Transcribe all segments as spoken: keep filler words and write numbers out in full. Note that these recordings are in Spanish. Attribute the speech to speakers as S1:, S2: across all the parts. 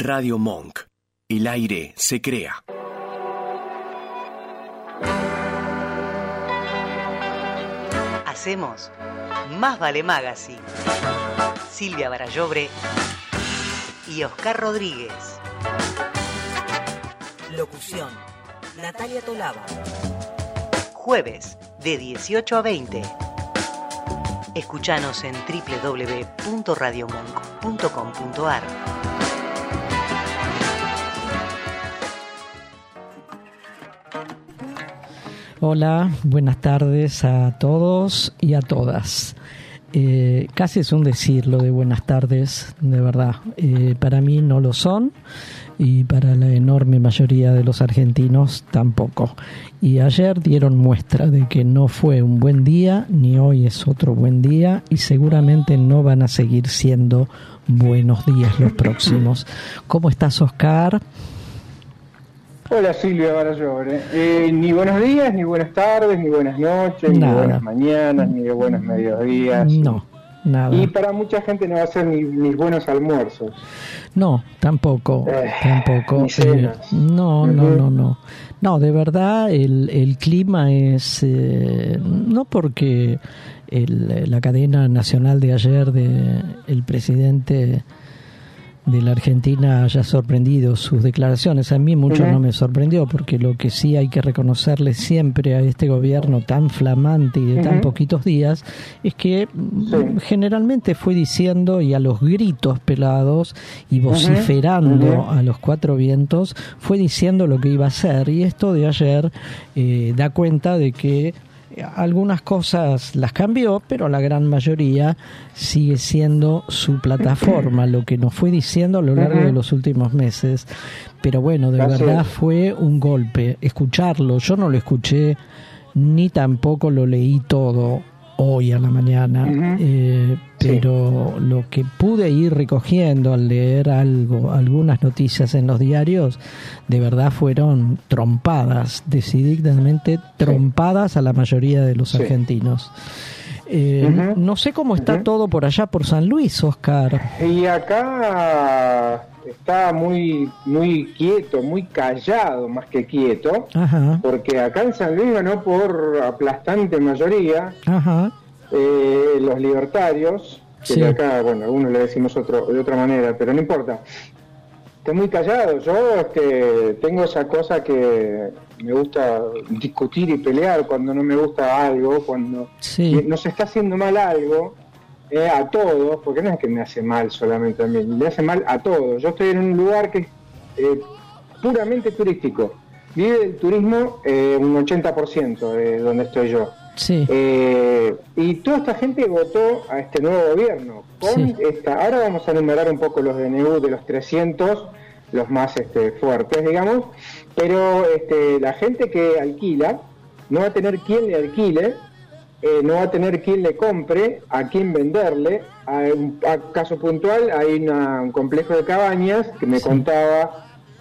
S1: Radio Monk. El aire se crea.
S2: Hacemos Más Vale Magazine. Silvia Barallobre y Oscar Rodríguez. Locución: Natalia Tolaba. Jueves de dieciocho a veinte. Escuchanos en doble u doble u doble u punto radio monk punto com punto a r.
S3: Hola, buenas tardes a todos y a todas. Eh, casi es un decir lo de buenas tardes, de verdad. Eh, para mí no lo son y para la enorme mayoría de los argentinos tampoco. Y ayer dieron muestra de que no fue un buen día, ni hoy es otro buen día, y seguramente no van a seguir siendo buenos días los próximos. ¿Cómo estás, Oscar?
S4: Hola, Silvia Barallobre. Eh, ni buenos días, ni buenas tardes, ni buenas noches,
S3: nada.
S4: Ni buenas mañanas, ni de buenos mediodías.
S3: No, nada.
S4: Y para mucha gente no va a ser ni, ni buenos almuerzos.
S3: No, tampoco,
S4: eh,
S3: tampoco.
S4: Ni cenas.
S3: Eh, no,
S4: uh-huh.
S3: no, no, no. No, de verdad el, el clima es, eh, no porque el, la cadena nacional de ayer de el presidente de la Argentina haya sorprendido sus declaraciones. A mí mucho uh-huh. no me sorprendió, porque lo que sí hay que reconocerle siempre a este gobierno tan flamante y de uh-huh. tan poquitos días es que sí. generalmente fue diciendo, y a los gritos pelados y vociferando uh-huh. a los cuatro vientos, fue diciendo lo que iba a hacer. Y esto de ayer eh, da cuenta de que algunas cosas las cambió, pero la gran mayoría sigue siendo su plataforma, lo que nos fue diciendo a lo largo de los últimos meses. Pero bueno, de Gracias. verdad fue un golpe escucharlo. Yo no lo escuché ni tampoco lo leí todo hoy a la mañana, uh-huh. eh, pero sí. lo que pude ir recogiendo al leer algo, algunas noticias en los diarios, de verdad fueron trompadas, decididamente trompadas sí. a la mayoría de los sí. argentinos. Eh, uh-huh. No sé cómo está uh-huh. todo por allá, por San Luis, Oscar.
S4: Y acá está muy muy quieto, muy callado más que quieto, Ajá. porque acá en San Luis ganó por aplastante mayoría Ajá. Eh, los libertarios, que sí. de acá, bueno, algunos le decimos otro, de otra manera, pero no importa. Está muy callado. Yo este, tengo esa cosa que me gusta discutir y pelear cuando no me gusta algo, cuando sí. nos está haciendo mal algo. Eh, a todos, porque no es que me hace mal solamente a mí, me hace mal a todos. Yo estoy en un lugar que es eh, puramente turístico, vive el turismo eh, un ochenta por ciento de donde estoy yo.
S3: Sí.
S4: Eh, y toda esta gente votó a este nuevo gobierno. Con sí. esta, ahora vamos a enumerar un poco los D N U de los trescientos, los más este, fuertes, digamos, pero este, la gente que alquila no va a tener quien le alquile. Eh, no va a tener quien le compre, a quien venderle. A un a caso puntual, hay una, un complejo de cabañas que me sí. contaba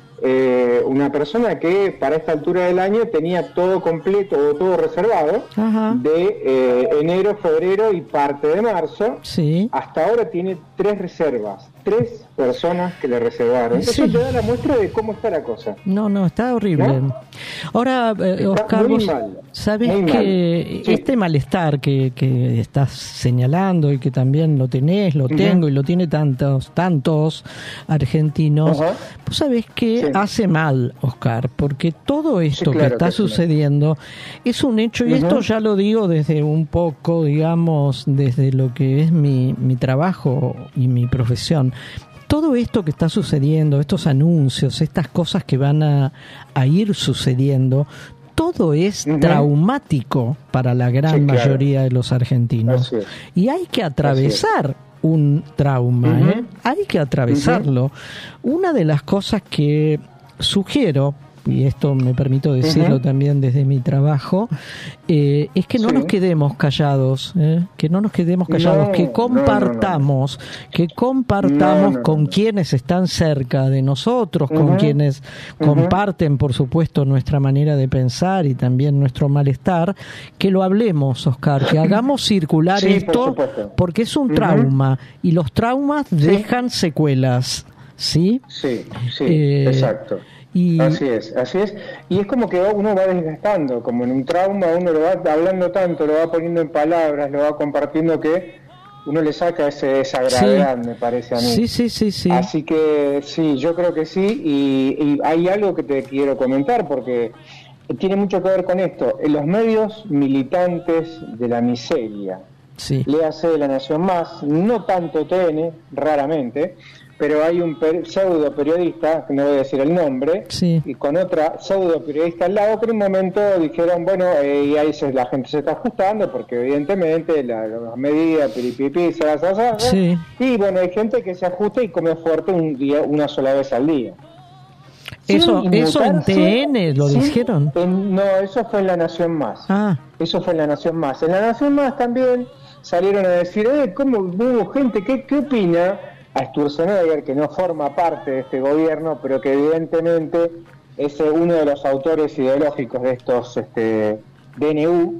S4: eh, una persona que para esta altura del año tenía todo completo o todo reservado. Ajá. de eh, enero, febrero y parte de marzo.
S3: Sí.
S4: Hasta ahora tiene tres reservas. Tres personas que le reservaron. Eso sí. te da la muestra de cómo está la cosa.
S3: No, no, está horrible. ¿No? Ahora, eh, Oscar, vos sabés muy que sí. este malestar que, que estás señalando y que también lo tenés, lo uh-huh. tengo y lo tiene tantos, tantos argentinos, uh-huh. vos sabés que sí. hace mal, Oscar, porque todo esto sí, claro que está que sucediendo sí. es un hecho, y uh-huh. esto ya lo digo desde un poco, digamos, desde lo que es mi, mi trabajo y mi profesión. Todo esto que está sucediendo, estos anuncios, estas cosas que van a, a ir sucediendo, todo es uh-huh. traumático para la gran sí, claro. mayoría de los argentinos. Es. Y hay que atravesar un trauma, uh-huh. ¿eh? Hay que atravesarlo. Uh-huh. Una de las cosas que sugiero, y esto me permito decirlo uh-huh. también desde mi trabajo, eh, es que no sí. nos quedemos callados, ¿eh? que no nos quedemos callados, no, que compartamos, no, no, no. que compartamos no, no, con no. quienes están cerca de nosotros, uh-huh. con quienes uh-huh. comparten, por supuesto, nuestra manera de pensar y también nuestro malestar, que lo hablemos, Oscar, que hagamos circular sí, esto, por porque es un uh-huh. trauma, y los traumas sí. dejan secuelas. ¿sí?
S4: Sí, sí, eh, exacto. Y... Así es, así es. Y es como que uno va desgastando, como en un trauma, uno lo va hablando tanto, lo va poniendo en palabras, lo va compartiendo, que uno le saca ese, esa gravedad, sí. me parece a mí.
S3: Sí, sí, sí, sí.
S4: Así que sí, yo creo que sí, y, y hay algo que te quiero comentar, porque tiene mucho que ver con esto. En los medios militantes de la miseria, sí. léase de La Nación Más, no tanto T N, raramente, pero hay un per- pseudo periodista, que no voy a decir el nombre, sí. y con otra pseudo periodista al lado, que en un momento dijeron, bueno, eh, y ahí se, la gente se está ajustando, porque evidentemente las la medidas, piripipi, sa, sa, sa, sí. y bueno, hay gente que se ajusta y come fuerte un día, una sola vez al día.
S3: Eso, eso en T N lo sí, dijeron.
S4: En, no, eso fue en La Nación Más. Ah. Eso fue en La Nación Más. En La Nación Más también salieron a decir, eh, ¿cómo hubo gente? ¿Qué, qué opina? A Sturzenegger, que no forma parte de este gobierno, pero que evidentemente es uno de los autores ideológicos de estos este, D N U.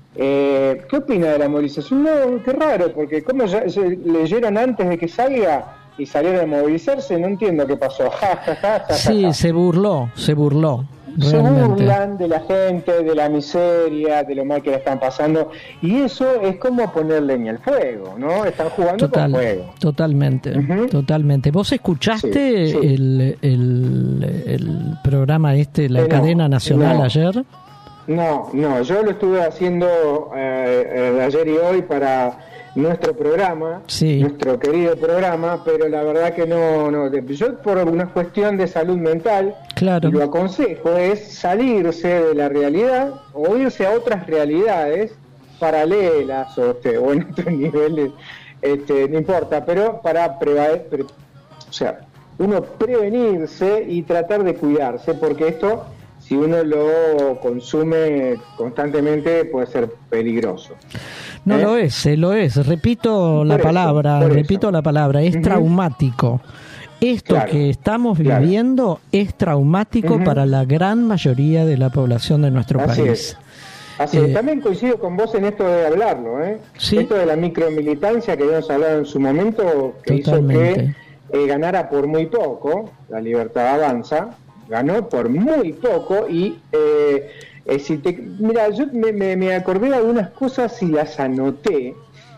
S4: Eh, ¿Qué opina de la movilización? No, qué raro, porque como ya se leyeron antes de que salga y salieron a movilizarse, no entiendo qué pasó. Ja, ja, ja, ja,
S3: sí, ja. se burló, se burló.
S4: Se burlan de la gente, de la miseria, de lo mal que la están pasando, y eso es como poner leña al fuego, ¿no? Están jugando Total, con fuego.
S3: Totalmente, uh-huh. totalmente. ¿Vos escuchaste sí, sí. El, el, el programa este, la eh, cadena no, nacional
S4: no.
S3: ayer?
S4: No, no, yo lo estuve haciendo eh, eh, ayer y hoy para nuestro programa, sí. nuestro querido programa, pero la verdad que no, no, yo por una cuestión de salud mental, claro. lo aconsejo es salirse de la realidad o irse a otras realidades paralelas o, este, o en otros niveles, este, no importa, pero para prevaler, pre, o sea, uno prevenirse y tratar de cuidarse, porque esto, si uno lo consume constantemente, puede ser peligroso.
S3: No
S4: ¿Eh?
S3: lo es, eh, lo es. Repito por la eso, palabra, repito eso. la palabra, es uh-huh. traumático. Esto claro, que estamos claro. viviendo es traumático uh-huh. para la gran mayoría de la población de nuestro
S4: Así
S3: país.
S4: Es. Así eh, es. También coincido con vos en esto de hablarlo, ¿eh? ¿sí? Esto de la micromilitancia que habíamos hablado en su momento, que Totalmente. hizo que eh, ganara por muy poco, la Libertad Avanza, ganó por muy poco y... Eh, Eh, si te, mira, yo me, me, me acordé de algunas cosas y las anoté.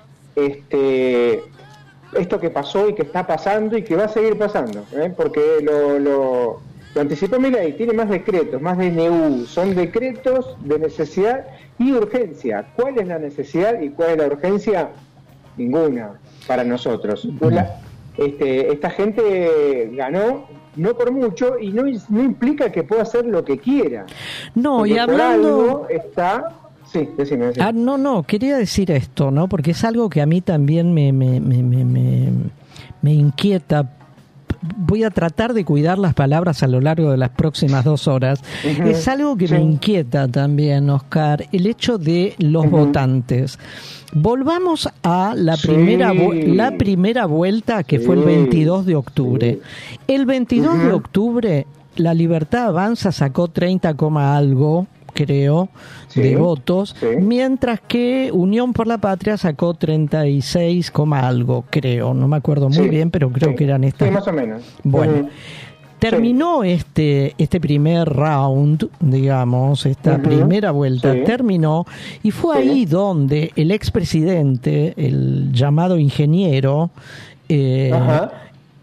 S4: Este, esto que pasó y que está pasando y que va a seguir pasando, ¿eh? porque lo, lo, lo anticipó Milei, tiene más decretos, más D N U, son decretos de necesidad y urgencia. ¿Cuál es la necesidad y cuál es la urgencia? Ninguna para nosotros. La, este, esta gente ganó no por mucho y no, no implica que pueda hacer lo que quiera.
S3: No,
S4: porque
S3: y hablando
S4: está sí, decime, decime.
S3: Ah, no, no, quería decir esto, ¿no? Porque es algo que a mí también me me, me, me, me, me inquieta. Voy a tratar de cuidar las palabras a lo largo de las próximas dos horas. Uh-huh. Es algo que sí. me inquieta también, Oscar, el hecho de los uh-huh. votantes. Volvamos a la sí. primera la primera vuelta que sí. fue el veintidós de octubre. Sí. El veintidós uh-huh. de octubre la Libertad Avanza sacó treinta, algo, creo, sí. de votos, sí. mientras que Unión por la Patria sacó treinta y seis, algo, creo, no me acuerdo muy sí. bien, pero creo
S4: sí.
S3: que eran estas.
S4: Sí, más o menos.
S3: Bueno. Uh-huh. Terminó
S4: sí.
S3: este este primer round, digamos, esta uh-huh. primera vuelta, sí. terminó, y fue sí. ahí donde el expresidente, el llamado ingeniero, eh, uh-huh.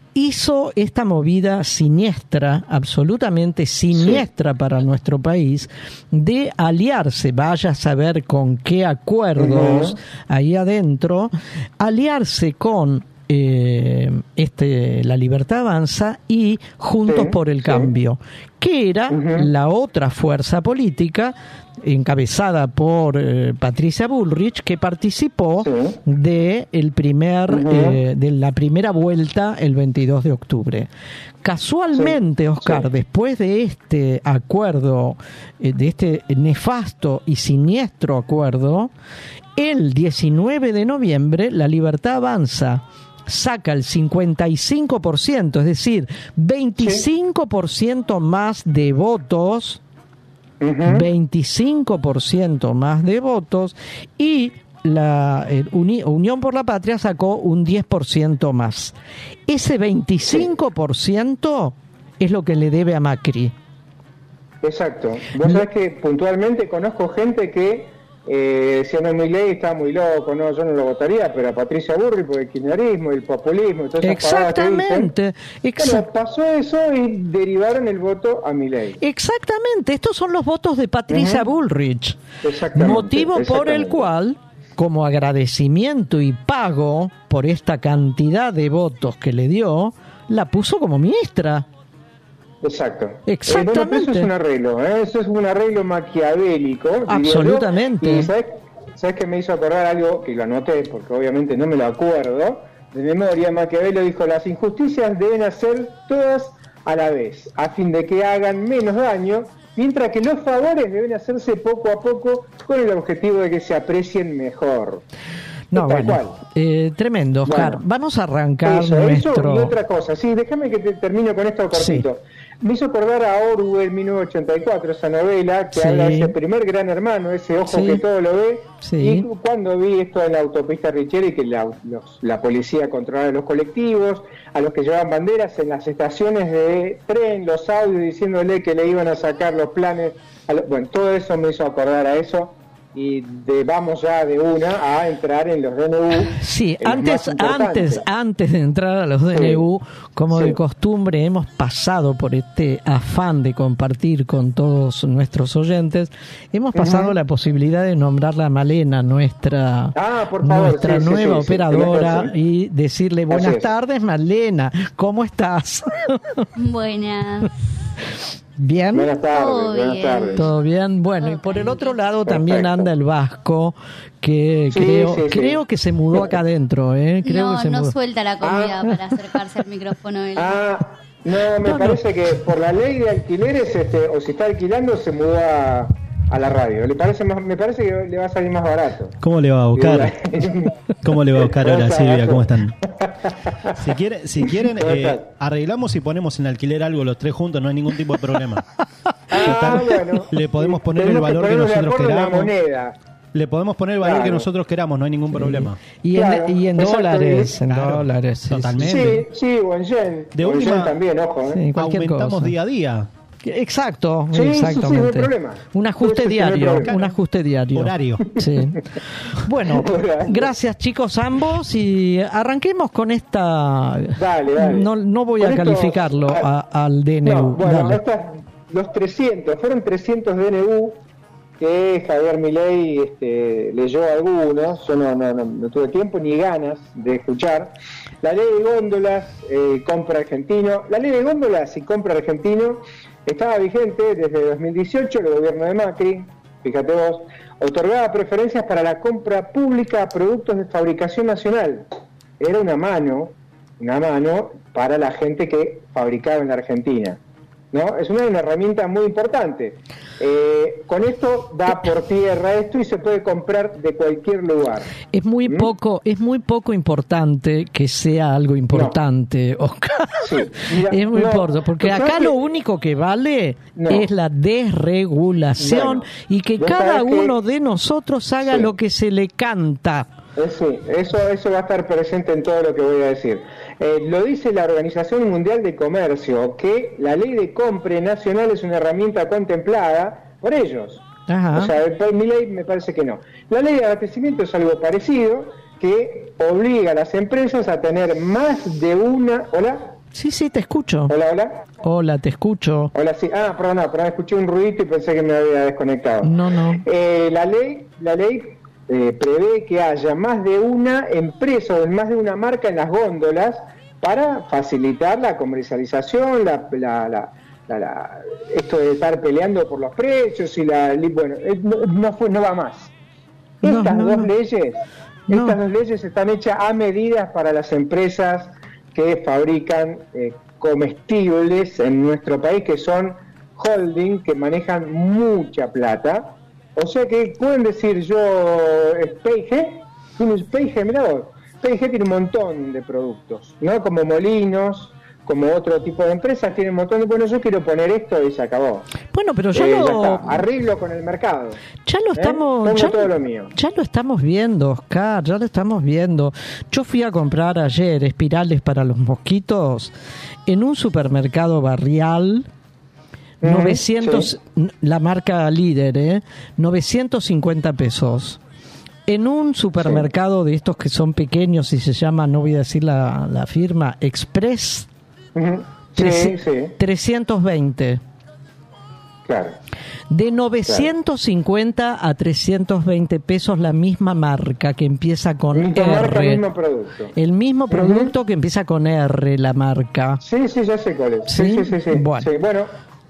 S3: hizo esta movida siniestra, absolutamente siniestra sí. para nuestro país, de aliarse, vaya a saber con qué acuerdos uh-huh. ahí adentro, aliarse con Eh, este la Libertad Avanza y Juntos sí, por el sí. Cambio, que era uh-huh. la otra fuerza política encabezada por eh, Patricia Bullrich, que participó sí. de el primer uh-huh. eh, de la primera vuelta el veintidós de octubre. Casualmente, sí. Oscar, sí. después de este acuerdo, eh, de este nefasto y siniestro acuerdo, el diecinueve de noviembre la Libertad Avanza saca el cincuenta y cinco por ciento, es decir, veinticinco por ciento sí. más de votos, uh-huh. veinticinco por ciento más de votos, y la eh, Uni, Unión por la Patria sacó un diez por ciento más. Ese veinticinco por ciento es lo que le debe a Macri.
S4: Exacto. Vos sabés que puntualmente conozco gente que eh, decía, no, Milei está muy loco, no, yo no lo votaría, pero a Patricia Burri por el kirchnerismo, el populismo, y todas esas
S3: exactamente.
S4: Exa- bueno, pasó eso y derivaron el voto a Milei.
S3: Exactamente, estos son los votos de Patricia uh-huh. Bullrich.
S4: Exactamente.
S3: Motivo
S4: exactamente.
S3: por el cual, como agradecimiento y pago por esta cantidad de votos que le dio, la puso como ministra.
S4: Exacto.
S3: Exactamente.
S4: Eh, bueno, eso es un arreglo, ¿eh? Eso es un arreglo maquiavélico.
S3: Absolutamente.
S4: Y ¿sabes, ¿sabes qué me hizo acordar algo? Que lo anoté, porque obviamente no me lo acuerdo. De memoria, Maquiavelo dijo, las injusticias deben hacer todas a la vez, a fin de que hagan menos daño, mientras que los favores deben hacerse poco a poco con el objetivo de que se aprecien mejor.
S3: No, bueno, eh, tremendo, Oscar. Bueno, vamos a arrancar
S4: eso,
S3: nuestro...
S4: Eso y otra cosa. Sí, déjame que te termino con esto cortito. Sí. Me hizo acordar a Orwell mil novecientos ochenta y cuatro, esa novela que sí. habla de ese primer gran hermano, ese ojo sí. que todo lo ve.
S3: Sí.
S4: Y cuando vi esto en la autopista Richeri, que la, los, la policía controlaba los colectivos, a los que llevaban banderas en las estaciones de tren, los audios diciéndole que le iban a sacar los planes. A lo, bueno, todo eso me hizo acordar a eso. Y de, vamos ya de una a entrar en los D N U.
S3: Sí, antes, antes, antes de entrar a los D N U, sí. como sí. de costumbre, hemos pasado por este afán de compartir con todos nuestros oyentes, hemos pasado uh-huh. la posibilidad de nombrar a Malena, nuestra,
S4: ah, por favor,
S3: nuestra
S4: sí,
S3: nueva
S4: sí, sí,
S3: operadora,
S4: sí.
S3: y decirle buenas tardes, Malena, ¿cómo estás?
S5: Buenas.
S3: ¿Bien?
S4: Buenas tardes,
S5: Todo
S4: buenas
S5: bien.
S4: tardes.
S3: Todo bien. Bueno, okay. y por el otro lado también
S4: Perfecto.
S3: anda el Vasco, que
S4: sí,
S3: creo
S4: sí, sí.
S3: creo que se mudó acá adentro, ¿eh? Creo
S5: no,
S3: que se
S5: no
S3: mudó.
S5: suelta la comida
S4: ah.
S5: para acercarse al micrófono. Él.
S4: Ah, no, me no, parece no. que por la ley de alquileres, este, o si está alquilando, se mudó a, a la radio. Le parece más, me parece que le va a salir más barato.
S6: ¿Cómo le va a buscar? ¿Cómo le va a buscar ahora, Silvia? ¿Cómo están? Si, quiere, si quieren, eh, arreglamos y ponemos en alquiler algo los tres juntos, no hay ningún tipo de problema.
S4: Ah, bueno.
S6: Le podemos poner el valor que, que nosotros queramos. Le podemos poner el valor
S4: claro.
S6: que nosotros queramos, no hay ningún
S3: sí.
S6: problema.
S3: Y
S4: claro.
S3: en, y en
S4: Exacto.
S3: dólares, en
S6: claro.
S3: dólares. Sí,
S6: totalmente.
S4: Sí, sí, o en yen.
S6: De
S4: o en
S6: última,
S4: yen también, ojo. ¿eh?
S3: Sí,
S6: aumentamos
S3: cosa.
S6: día a día.
S3: Exacto,
S4: sí,
S3: exactamente.
S4: Sí, sí, no hay problema.
S3: Un ajuste
S4: sí,
S3: diario,
S4: no
S3: un ajuste diario.
S6: Horario.
S3: Sí. Bueno, gracias chicos ambos y arranquemos con esta.
S4: Dale, dale.
S3: No, no voy
S4: con
S3: a
S4: esto,
S3: calificarlo a, al D N U.
S4: No, bueno,
S3: dale.
S4: Estas, los trescientos, fueron trescientos D N U que Javier Milei este, leyó algunos. Yo no, no, no, no tuve tiempo ni ganas de escuchar. La ley de góndolas, eh, compra argentino. La ley de góndolas y compra argentino estaba vigente desde dos mil dieciocho, el gobierno de Macri, fíjate vos, otorgaba preferencias para la compra pública a productos de fabricación nacional. Era una mano, una mano para la gente que fabricaba en la Argentina, ¿no? Es una, una herramienta muy importante. Eh, con esto da por tierra esto y se puede comprar de cualquier lugar.
S3: Es muy ¿Mm? poco, es muy poco importante que sea algo importante, no. Oscar.
S4: Sí, mira,
S3: es muy
S4: no,
S3: importante, porque acá
S4: que...
S3: lo único que vale no. es la desregulación bueno, y que cada uno que... de nosotros haga sí. lo que se le canta.
S4: Eh, sí, eso, eso va a estar presente en todo lo que voy a decir. Eh, lo dice la Organización Mundial de Comercio, que la ley de compra nacional es una herramienta contemplada por ellos.
S3: Ajá.
S4: O sea, mi ley me parece que no. La ley de abastecimiento es algo parecido, que obliga a las empresas a tener más de una... ¿Hola?
S3: Sí, sí, te escucho.
S4: Hola, hola.
S3: Hola, te escucho.
S4: Hola, sí. Ah, perdón, perdón, escuché un ruidito y pensé que me había desconectado.
S3: No, no.
S4: Eh, la ley, la ley eh, prevé que haya más de una empresa o más de una marca en las góndolas para facilitar la comercialización, la, la, la, la, la esto de estar peleando por los precios y la, bueno, no, no fue, no va más. Estas no, no, dos no. leyes, no. estas dos leyes están hechas a medidas para las empresas que fabrican eh, comestibles en nuestro país, que son holding, que manejan mucha plata. O sea que pueden decir yo, P y G, P y G, mirá vos, P y G tiene un montón de productos, ¿no? Como Molinos, como otro tipo de empresas, tienen un montón de, bueno, yo quiero poner esto y se acabó.
S3: Bueno, pero ya
S4: eh,
S3: lo...
S4: Ya está. Arreglo con el mercado.
S3: Ya lo estamos...
S4: ¿Eh?
S3: Ya,
S4: todo lo mío.
S3: Ya lo estamos viendo, Oscar, ya lo estamos viendo. Yo fui a comprar ayer espirales para los mosquitos en un supermercado barrial... Mm, novecientos, sí. La marca líder, ¿eh? novecientos cincuenta pesos. En un supermercado sí. de estos que son pequeños y se llama, no voy a decir la, la firma, Express, uh-huh. sí, trece, sí. trescientos veinte.
S4: Claro.
S3: De novecientos cincuenta claro. a trescientos veinte pesos la misma marca que empieza con
S4: misma
S3: R.
S4: Marca, el mismo producto.
S3: El mismo producto uh-huh. que empieza con R, la marca.
S4: Sí, sí, ya sé cuál es. Sí, sí, sí. sí, sí.
S3: Bueno.
S4: Sí, bueno.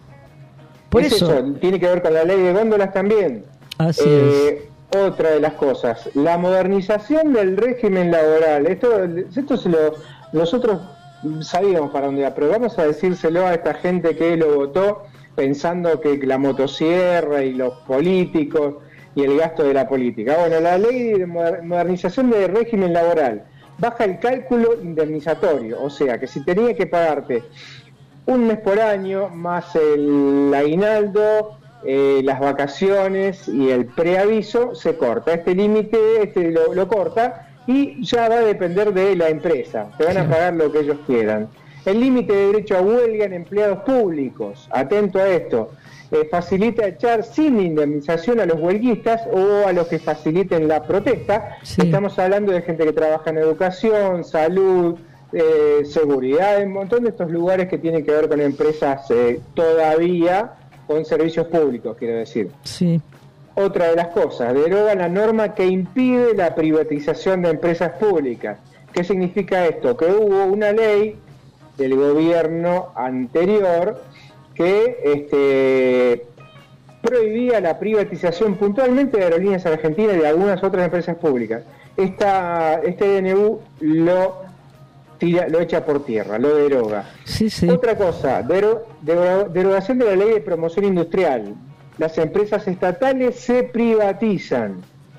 S3: Por
S4: es
S3: eso.
S4: eso, tiene que ver con la ley de góndolas también.
S3: Así
S4: eh,
S3: es.
S4: Otra de las cosas, la modernización del régimen laboral. Esto, esto se lo, nosotros sabíamos para dónde iba, pero vamos a decírselo a esta gente que lo votó pensando que la motosierra y los políticos y el gasto de la política. Bueno, la ley de modernización del régimen laboral baja el cálculo indemnizatorio, o sea que si tenía que pagarte un mes por año, más el aguinaldo, eh, las vacaciones y el preaviso, se corta. Este límite este lo, lo corta y ya va a depender de la empresa. Te van a pagar lo que ellos quieran. El límite de derecho a huelga en empleados públicos, atento a esto, eh, facilita echar sin indemnización a los huelguistas o a los que faciliten la protesta. Sí. Estamos hablando de gente que trabaja en educación, salud, Eh, seguridad, un montón de estos lugares que tienen que ver con empresas eh, todavía con servicios públicos, quiero decir.
S3: Sí.
S4: Otra de las cosas, deroga la norma que impide la privatización de empresas públicas. ¿Qué significa esto? Que hubo una ley del gobierno anterior que este, prohibía la privatización puntualmente de Aerolíneas Argentinas y de algunas otras empresas públicas. Esta, este D N U lo Tira, lo echa por tierra, lo deroga.
S3: Sí, sí.
S4: Otra cosa, dero, dero, derogación de la ley de promoción industrial. Las empresas estatales se privatizan,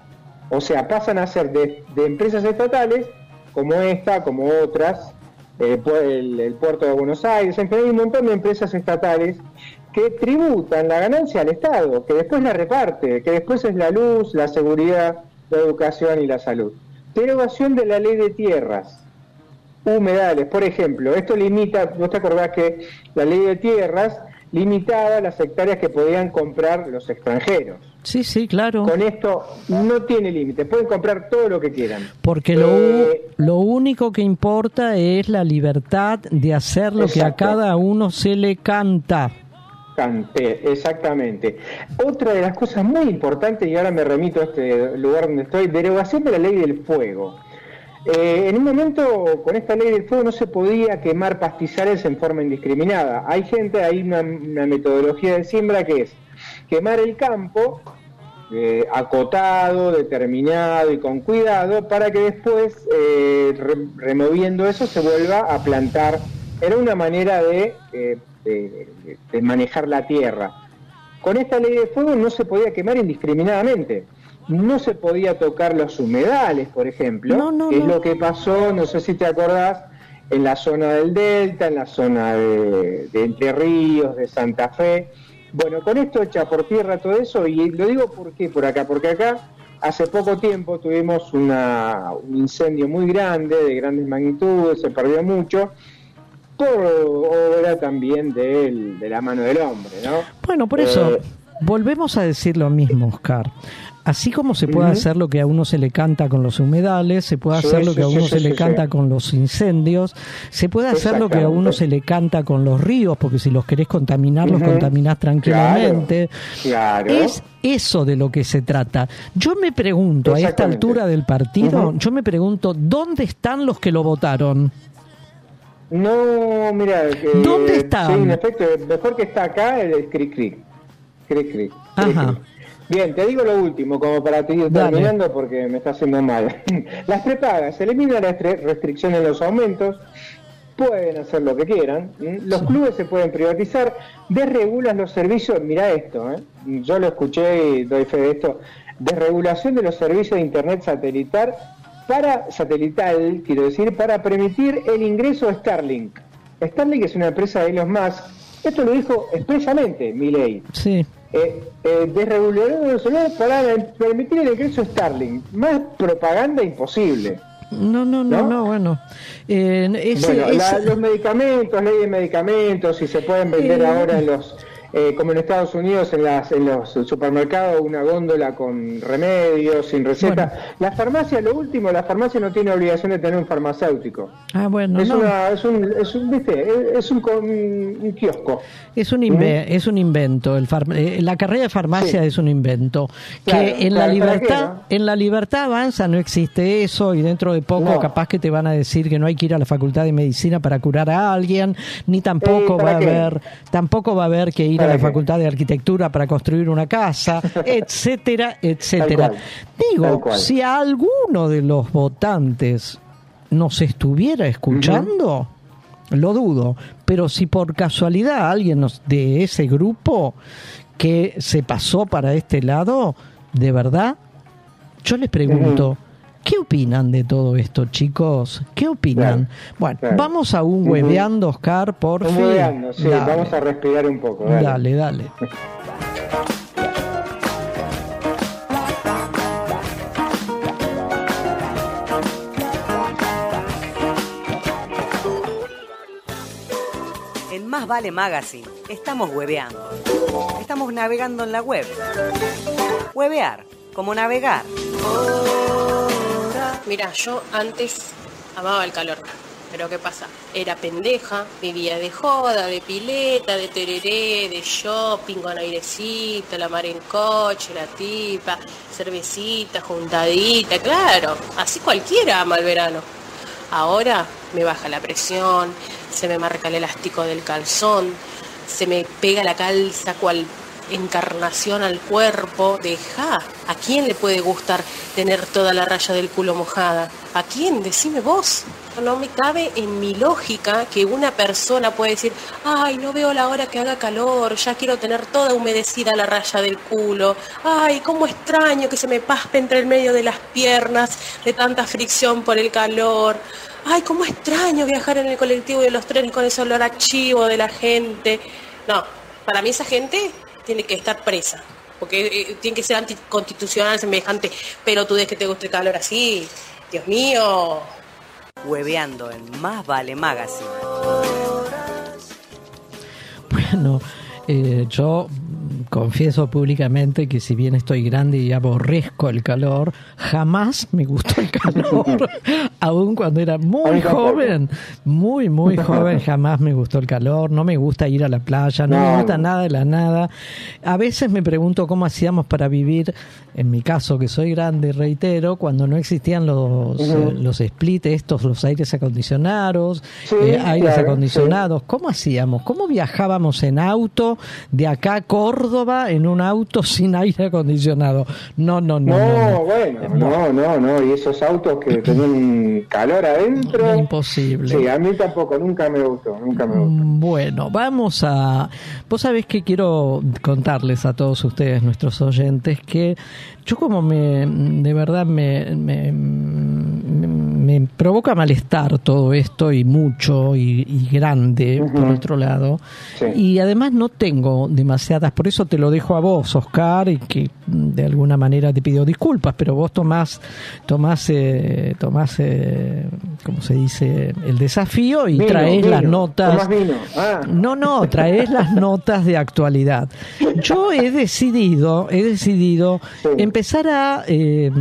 S4: o sea, pasan a ser de, de empresas estatales, como esta, como otras, eh, el, el puerto de Buenos Aires, en fin, hay un montón de empresas estatales que tributan la ganancia al Estado, que después la reparte, que después es la luz, la seguridad, la educación y la salud. Derogación de la ley de tierras. Humedales, por ejemplo, esto limita, vos te acordás que la ley de tierras limitaba las hectáreas que podían comprar los extranjeros.
S3: Sí, sí, claro.
S4: Con esto no tiene límite, pueden comprar todo lo que quieran.
S3: Porque lo, eh, lo único que importa es la libertad de hacer lo exacto. que a cada uno se le canta.
S4: Cante, exactamente. Otra de las cosas muy importantes, y ahora me remito a este lugar donde estoy, derogación de la ley del fuego. Eh, en un momento, con esta ley del fuego no se podía quemar pastizales en forma indiscriminada. Hay gente, hay una, una metodología de siembra que es quemar el campo eh, acotado, determinado y con cuidado para que después, eh, re, removiendo eso, se vuelva a plantar. Era una manera de, eh, de, de manejar la tierra. Con esta ley de fuego no se podía quemar indiscriminadamente. No se podía tocar los humedales, por ejemplo,
S3: no, no,
S4: que
S3: no.
S4: es lo que pasó, no sé si te acordás, en la zona del Delta, en la zona de, de Entre Ríos, de Santa Fe. Bueno, con esto echa por tierra todo eso, y lo digo por qué, por acá, porque acá hace poco tiempo tuvimos una, un incendio muy grande, de grandes magnitudes, se perdió mucho, por obra también de, de la mano del hombre, ¿no?
S3: Bueno, por eso, eh, volvemos a decir lo mismo, Oscar. Así como se puede uh-huh. hacer lo que a uno se le canta con los humedales, se puede sí, hacer lo que a uno sí, se sí, le sí, canta sí. con los incendios, se puede hacer lo que a uno se le canta con los ríos, porque si los querés contaminar, uh-huh. los contaminás tranquilamente.
S4: Claro, claro.
S3: Es eso de lo que se trata. Yo me pregunto, a esta altura del partido, uh-huh. yo me pregunto, ¿dónde están los que lo votaron?
S4: No, mira, que,
S3: ¿dónde están?
S4: Sí, en efecto, mejor que está acá el Cric Cric. Cric Cric.
S3: Ajá.
S4: Bien, te digo lo último, como para ir terminando, Dale. porque me está haciendo mal. Las prepagas, se elimina la restricción en los aumentos, pueden hacer lo que quieran, los sí. clubes se pueden privatizar, desregulas los servicios, mirá esto, ¿eh? yo lo escuché y doy fe de esto, desregulación de los servicios de internet satelital, para satelital, quiero decir, para permitir el ingreso de Starlink. Starlink es una empresa de Elon Musk. Esto lo dijo expresamente Milei.
S3: Sí.
S4: Eh, eh, desregularon los celulares para permitir el ingreso de Starlink. Más propaganda imposible.
S3: No, no, no, no, no bueno. Eh, ese,
S4: bueno, la,
S3: ese...
S4: los medicamentos, ley de medicamentos, si se pueden vender eh... ahora en los... Eh, como en Estados Unidos, en, las, en los supermercados, una góndola con remedios, sin receta. Bueno. La farmacia, lo último, la farmacia no tiene obligación de tener un farmacéutico.
S3: Ah, bueno,
S4: es,
S3: no.
S4: una, es un, es un, ¿viste? Es un, un kiosco.
S3: Es un, inve- ¿Mm? es un invento. El far- eh, la carrera de farmacia sí. es un invento.
S4: Claro,
S3: que en,
S4: claro,
S3: la libertad,
S4: ¿no?
S3: en la libertad avanza no existe eso, y dentro de poco no. capaz que te van a decir que no hay que ir a la facultad de medicina para curar a alguien, ni tampoco eh, va a haber, tampoco va a haber que ir a la qué? facultad de arquitectura para construir una casa, etcétera, etcétera. Digo, si a alguno de los votantes nos estuviera escuchando, uh-huh. lo dudo, pero si por casualidad alguien nos, de ese grupo que se pasó para este lado, de verdad, yo les pregunto, uh-huh. ¿qué opinan de todo esto, chicos? ¿Qué opinan? Claro, bueno, claro. vamos a un hueveando, uh-huh. Oscar, por fin.
S4: Hueveando, sí, dale. Vamos a respirar un poco. Dale,
S3: dale. dale.
S2: En Más Vale Magazine estamos hueveando. Estamos navegando en la web. Huevear, como navegar.
S7: Mira, yo antes amaba el calor, pero ¿qué pasa? Era pendeja, vivía de joda, de pileta, de tereré, de shopping con airecito, la mar en coche, la tipa, cervecita, juntadita, claro, así cualquiera ama el verano. Ahora me baja la presión, se me marca el elástico del calzón, se me pega la calza cual encarnación al cuerpo. Deja, ¿a quién le puede gustar tener toda la raya del culo mojada? ¿A quién? Decime vos. No me cabe en mi lógica que una persona puede decir, ay, no veo la hora que haga calor, ya quiero tener toda humedecida la raya del culo, ay, cómo extraño que se me paspe entre el medio de las piernas de tanta fricción por el calor, ay, cómo extraño viajar en el colectivo y en los trenes con ese olor a chivo de la gente. No, para mí esa gente tiene que estar presa, porque eh, tiene que ser anticonstitucional semejante, pero tú des que te guste el calor así, Dios mío.
S2: Hueveando en Más Vale Magazine.
S3: Bueno, eh, yo confieso públicamente que si bien estoy grande y aborrezco el calor, jamás me gustó el calor. Aún cuando era muy joven, muy, muy joven, jamás me gustó el calor. No me gusta ir a la playa, no, no me gusta nada de la nada. A veces me pregunto cómo hacíamos para vivir, en mi caso que soy grande, reitero, cuando no existían los, uh-huh. eh, los split, estos, los aires acondicionados, sí, eh, aires claro, acondicionados. Sí. ¿Cómo hacíamos? ¿Cómo viajábamos en auto de acá a Córdoba en un auto sin aire acondicionado? No, no, no.
S4: No,
S3: no, no.
S4: bueno, no, no, no. Y esos autos que tenían calor adentro.
S3: Imposible.
S4: Sí, a mí tampoco, nunca me gustó, nunca me gustó.
S3: Bueno, vamos a... Vos sabés que quiero contarles a todos ustedes, nuestros oyentes, que yo como me, de verdad me, me, me, me provoca malestar todo esto, y mucho, y, y grande, uh-huh. por otro lado, sí. Y además no tengo demasiadas, por eso te lo dejo a vos, Oscar, y que de alguna manera te pido disculpas, pero vos tomás, tomás, eh, tomás eh, ¿cómo se dice?, el desafío y vino, traés vino. las notas.
S4: Vino. Ah.
S3: No, no, traés las notas de actualidad. Yo he decidido, he decidido sí. empezar a eh,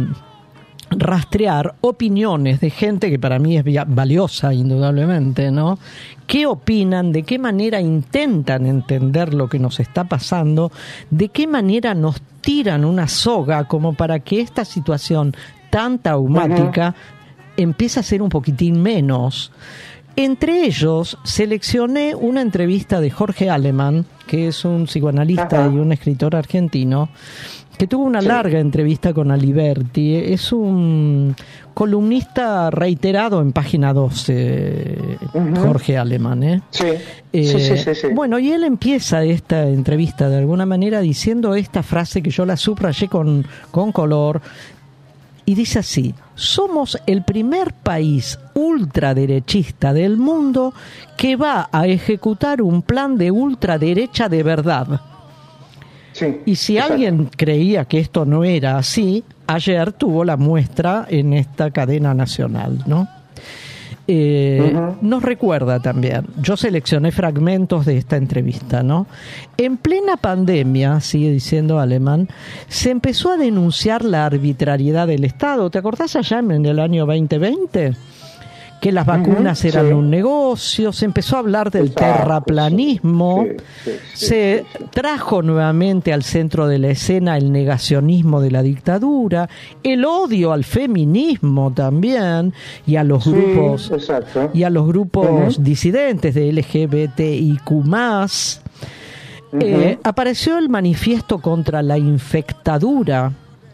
S3: rastrear opiniones de gente que para mí es valiosa, indudablemente, ¿no? ¿Qué opinan? ¿De qué manera intentan entender lo que nos está pasando? ¿De qué manera nos tiran una soga como para que esta situación tan traumática uh-huh. empiece a ser un poquitín menos? Entre ellos, seleccioné una entrevista de Jorge Alemán, que es un psicoanalista uh-huh. y un escritor argentino, que tuvo una sí. larga entrevista con Aliberti. Es un columnista reiterado en Página doce, uh-huh. Jorge Alemán. ¿eh?
S4: Sí.
S3: Eh,
S4: sí, sí, sí, sí.
S3: Bueno, y él empieza esta entrevista de alguna manera diciendo esta frase que yo la subrayé con, con color, y dice así: somos el primer país ultraderechista del mundo que va a ejecutar un plan de ultraderecha de verdad.
S4: Sí,
S3: y si exacto. alguien creía que esto no era así, ayer tuvo la muestra en esta cadena nacional, ¿no? Eh, uh-huh. Nos recuerda también, yo seleccioné fragmentos de esta entrevista, ¿no? En plena pandemia, sigue diciendo Alemann, se empezó a denunciar la arbitrariedad del Estado. ¿Te acordás allá en el año veinte veinte? Que las vacunas uh-huh, eran sí. un negocio, se empezó a hablar del Exacto, terraplanismo, sí, sí, sí, se sí, sí. trajo nuevamente al centro de la escena el negacionismo de la dictadura, el odio al feminismo también, y a los sí, grupos exacto. y a los grupos uh-huh. disidentes de L G B T I Q más. Uh-huh. Eh, apareció el manifiesto contra la infectadura.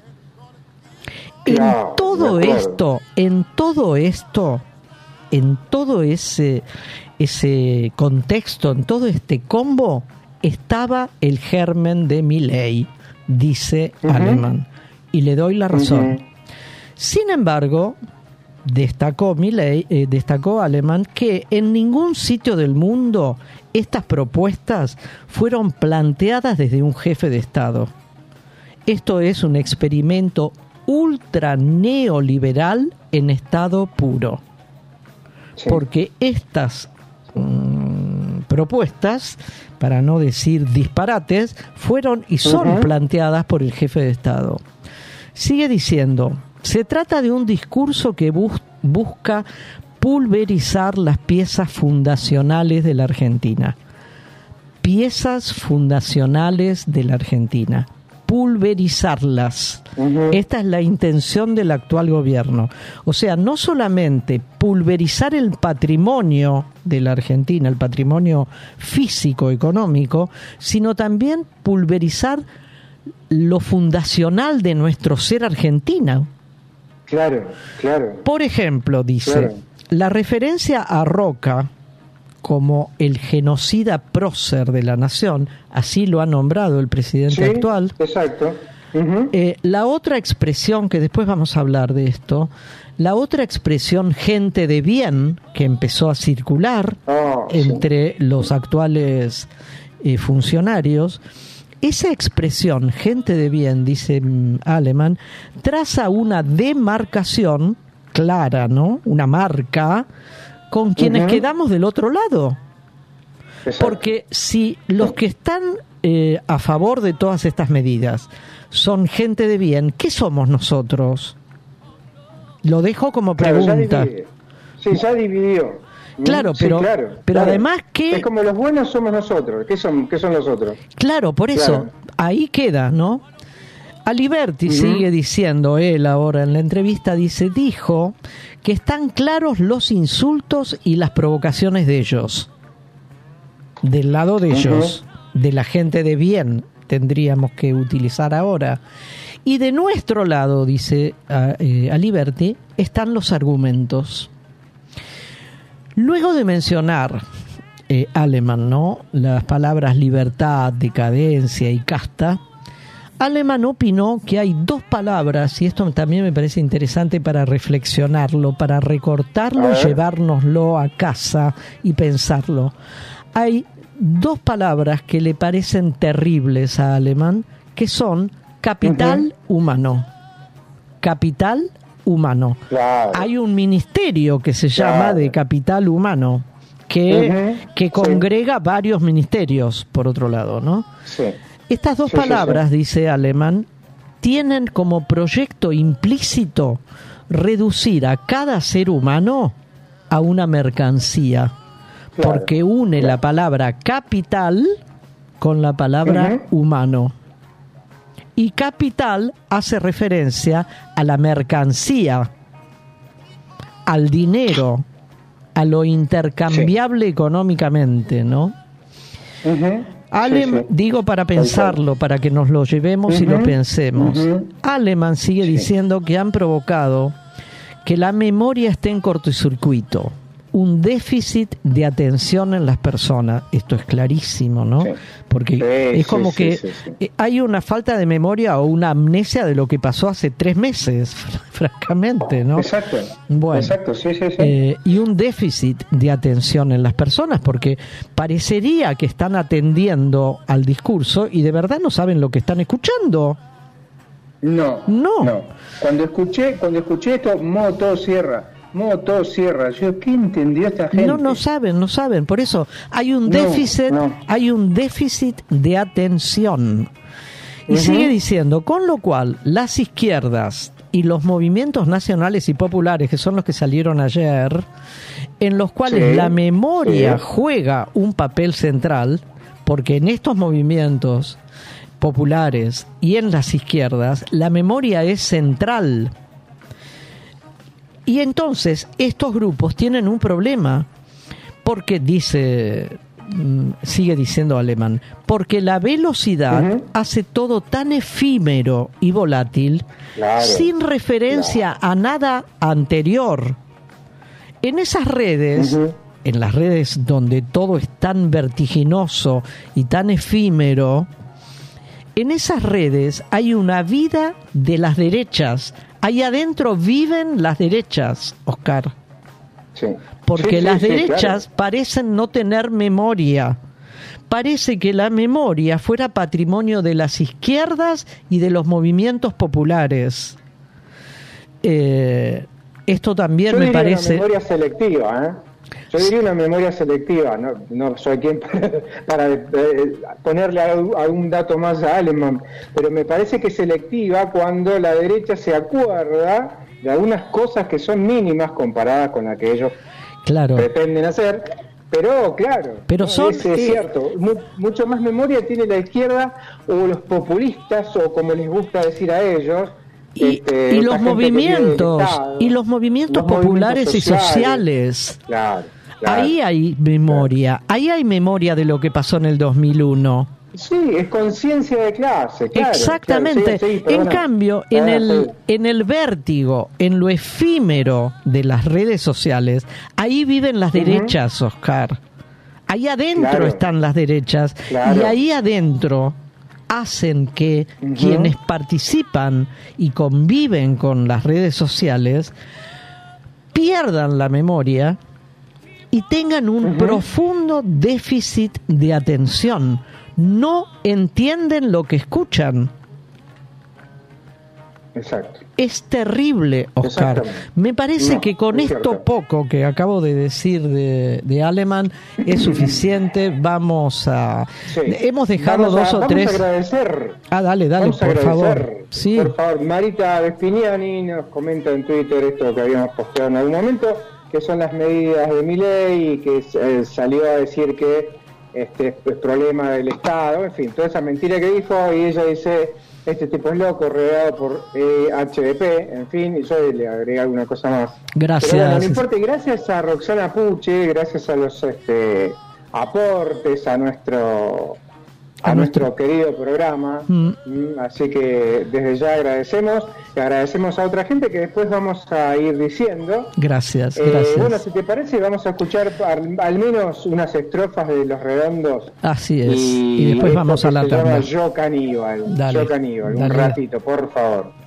S3: Claro, en todo esto, en todo esto, en todo ese, ese contexto, en todo este combo, estaba el germen de Milei, dice uh-huh. Alemann, y le doy la razón. Uh-huh. Sin embargo, destacó Milei, eh, destacó Alemann que en ningún sitio del mundo estas propuestas fueron planteadas desde un jefe de Estado. Esto es un experimento ultra neoliberal en estado puro. Sí. Porque estas mmm, propuestas, para no decir disparates, fueron y son uh-huh. planteadas por el jefe de Estado. Sigue diciendo, se trata de un discurso que bus- busca pulverizar las piezas fundacionales de la Argentina. Piezas fundacionales de la Argentina. Pulverizarlas. Uh-huh. Esta es la intención del actual gobierno. O sea, no solamente pulverizar el patrimonio de la Argentina, el patrimonio físico, económico, sino también pulverizar lo fundacional de nuestro ser argentino.
S4: Claro, claro.
S3: Por ejemplo, dice, claro. la referencia a Roca como el genocida prócer de la nación, así lo ha nombrado el presidente sí, actual.
S4: Exacto. Uh-huh.
S3: Eh, la otra expresión, que después vamos a hablar de esto, la otra expresión gente de bien, que empezó a circular oh, entre sí. los actuales eh, funcionarios, esa expresión gente de bien, dice Alemann, traza una demarcación clara, ¿no? Una marca con quienes uh-huh. quedamos del otro lado. Exacto. Porque si los que están eh, a favor de todas estas medidas son gente de bien, ¿qué somos nosotros? Lo dejo como pregunta.
S4: Claro, ya sí, ya dividió.
S3: Claro,
S4: sí,
S3: pero,
S4: claro,
S3: pero
S4: claro.
S3: además que...
S4: Es como los buenos somos nosotros. ¿Qué son, qué son los otros?
S3: Claro, por eso, claro. ahí queda, ¿no? Aliberti uh-huh. sigue diciendo, él ahora en la entrevista, dice, dijo que están claros los insultos y las provocaciones de ellos. Del lado de uh-huh. ellos, de la gente de bien, tendríamos que utilizar ahora. Y de nuestro lado, dice eh, Aliberti, están los argumentos. Luego de mencionar eh, Alemann, ¿no?, las palabras libertad, decadencia y casta, Alemann opinó que hay dos palabras, y esto también me parece interesante para reflexionarlo, para recortarlo y llevárnoslo a casa y pensarlo. Hay dos palabras que le parecen terribles a Alemann, que son capital uh-huh. humano. Capital humano. Claro. Hay un ministerio que se llama claro. de capital humano, que, uh-huh. que congrega sí. varios ministerios, por otro lado, ¿no?
S4: Sí.
S3: Estas dos sí, palabras, sí, sí. dice Alemann, tienen como proyecto implícito reducir a cada ser humano a una mercancía, claro, porque une claro. la palabra capital con la palabra uh-huh. humano. Y capital hace referencia a la mercancía, al dinero, a lo intercambiable sí. económicamente, ¿no? Uh-huh. Alemann, sí, sí. digo para pensarlo, para que nos lo llevemos uh-huh. y lo pensemos. Uh-huh. Alemann sigue sí. diciendo que han provocado que la memoria esté en cortocircuito. un déficit de atención en las personas. Esto es clarísimo, ¿no? Sí. Porque sí, es como sí, que sí, sí, sí. hay una falta de memoria o una amnesia de lo que pasó hace tres meses, francamente, ¿no?
S4: Exacto.
S3: Bueno,
S4: exacto, sí, sí, sí.
S3: Eh, y un déficit de atención en las personas, porque parecería que están atendiendo al discurso y de verdad no saben lo que están escuchando.
S4: No,
S3: no.
S4: no. Cuando escuché, cuando escuché esto, modo todo cierra. No, todo cierra. Yo, ¿qué entendió esta gente?
S3: No, no saben, no saben. Por eso hay un déficit, no, no. hay un déficit de atención. Y uh-huh. sigue diciendo, con lo cual las izquierdas y los movimientos nacionales y populares, que son los que salieron ayer, en los cuales sí, la memoria sí. juega un papel central, porque en estos movimientos populares y en las izquierdas la memoria es central. Y entonces estos grupos tienen un problema, porque dice, sigue diciendo Alemán, porque la velocidad uh-huh. hace todo tan efímero y volátil, claro, sin referencia claro. a nada anterior. En esas redes, uh-huh. en las redes donde todo es tan vertiginoso y tan efímero, en esas redes hay una vida de las derechas. Ahí adentro viven las derechas, Oscar.
S4: Sí.
S3: Porque
S4: sí, sí,
S3: las
S4: sí,
S3: derechas
S4: claro.
S3: parecen no tener memoria. Parece que la memoria fuera patrimonio de las izquierdas y de los movimientos populares. Eh, esto también
S4: Yo
S3: me
S4: diría
S3: parece...
S4: una memoria selectiva, ¿eh? Yo diría una memoria selectiva, no, no soy quien para, para eh, ponerle algún dato más a Alemán, pero me parece que es selectiva cuando la derecha se acuerda de algunas cosas que son mínimas comparadas con las que ellos
S3: claro.
S4: pretenden hacer, pero claro,
S3: pero son,
S4: es, es cierto, Mu- mucho más memoria tiene la izquierda o los populistas, o como les gusta decir a ellos,
S3: Y,
S4: este,
S3: y los movimientos
S4: Estado,
S3: y los movimientos
S4: los
S3: populares
S4: movimientos
S3: y sociales.
S4: Claro, claro,
S3: ahí hay memoria, claro. ahí hay memoria de lo que pasó en el dos mil uno.
S4: Sí, es conciencia de clase, claro.
S3: Exactamente.
S4: Claro, sí, sí,
S3: en cambio, ah, en el sí. en el vértigo, en lo efímero de las redes sociales, ahí viven las uh-huh. derechas, Oscar. Ahí adentro claro. están las derechas claro. y ahí adentro hacen que uh-huh. quienes participan y conviven con las redes sociales pierdan la memoria y tengan un uh-huh. profundo déficit de atención. No entienden lo que escuchan.
S4: Exacto.
S3: Es terrible, Oscar. Me parece
S4: no,
S3: que con esto cierto. poco que acabo de decir de, de Alemán es suficiente. Vamos a... Sí. Hemos dejado
S4: vamos a,
S3: dos o
S4: vamos
S3: tres...
S4: Vamos a agradecer.
S3: Ah, dale, dale,
S4: vamos
S3: por favor.
S4: Sí. Por favor, Marita Vespiniani nos comenta en Twitter esto que habíamos posteado en algún momento, que son las medidas de Milei y que eh, salió a decir que este es problema del Estado, en fin, toda esa mentira que dijo, y ella dice... Este tipo es loco, rodeado por eh, H D P, en fin, y yo le agregué alguna cosa más.
S3: Gracias.
S4: Pero bueno, no importa, gracias a Roxana Puche, gracias a los este, aportes, a nuestro a, a nuestro, nuestro querido programa. Mm. Así que desde ya agradecemos, y agradecemos a otra gente que después vamos a ir diciendo.
S3: Gracias,
S4: eh,
S3: gracias.
S4: Bueno, si te parece, vamos a escuchar al, al menos unas estrofas de Los Redondos.
S3: Así es, y, y después vamos a la tabla.
S4: Yo Caníbal, dale, Yo Caníbal, dale. Un ratito, por favor.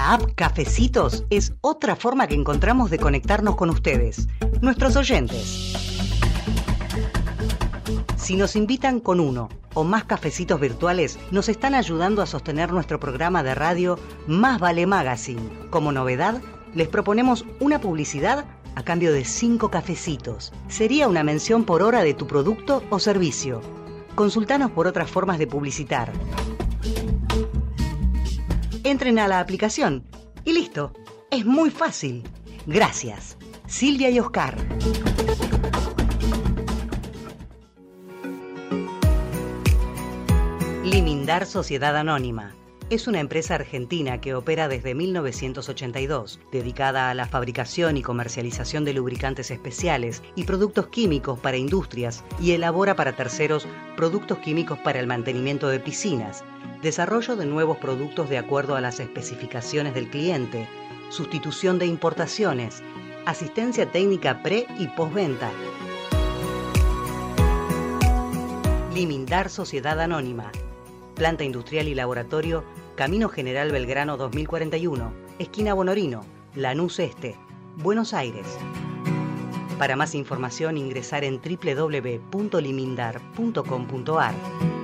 S2: La app Cafecitos es otra forma que encontramos de conectarnos con ustedes, nuestros oyentes. Si nos invitan con uno o más cafecitos virtuales, nos están ayudando a sostener nuestro programa de radio Más Vale Magazine. Como novedad, les proponemos una publicidad a cambio de cinco cafecitos. Sería una mención por hora de tu producto o servicio. Consultanos por otras formas de publicitar. Entren a la aplicación y listo. Es muy fácil. Gracias. Silvia y Oscar. Limindar Sociedad Anónima. Es una empresa argentina que opera desde mil novecientos ochenta y dos, dedicada a la fabricación y comercialización de lubricantes especiales y productos químicos para industrias, y elabora para terceros productos químicos para el mantenimiento de piscinas, desarrollo de nuevos productos de acuerdo a las especificaciones del cliente, sustitución de importaciones, asistencia técnica pre y postventa. Limindar Sociedad Anónima. Planta industrial y laboratorio, Camino General Belgrano dos mil cuarenta y uno, esquina Bonorino, Lanús Este, Buenos Aires. Para más información ingresar en doble u doble u doble u punto limindar punto com punto a r.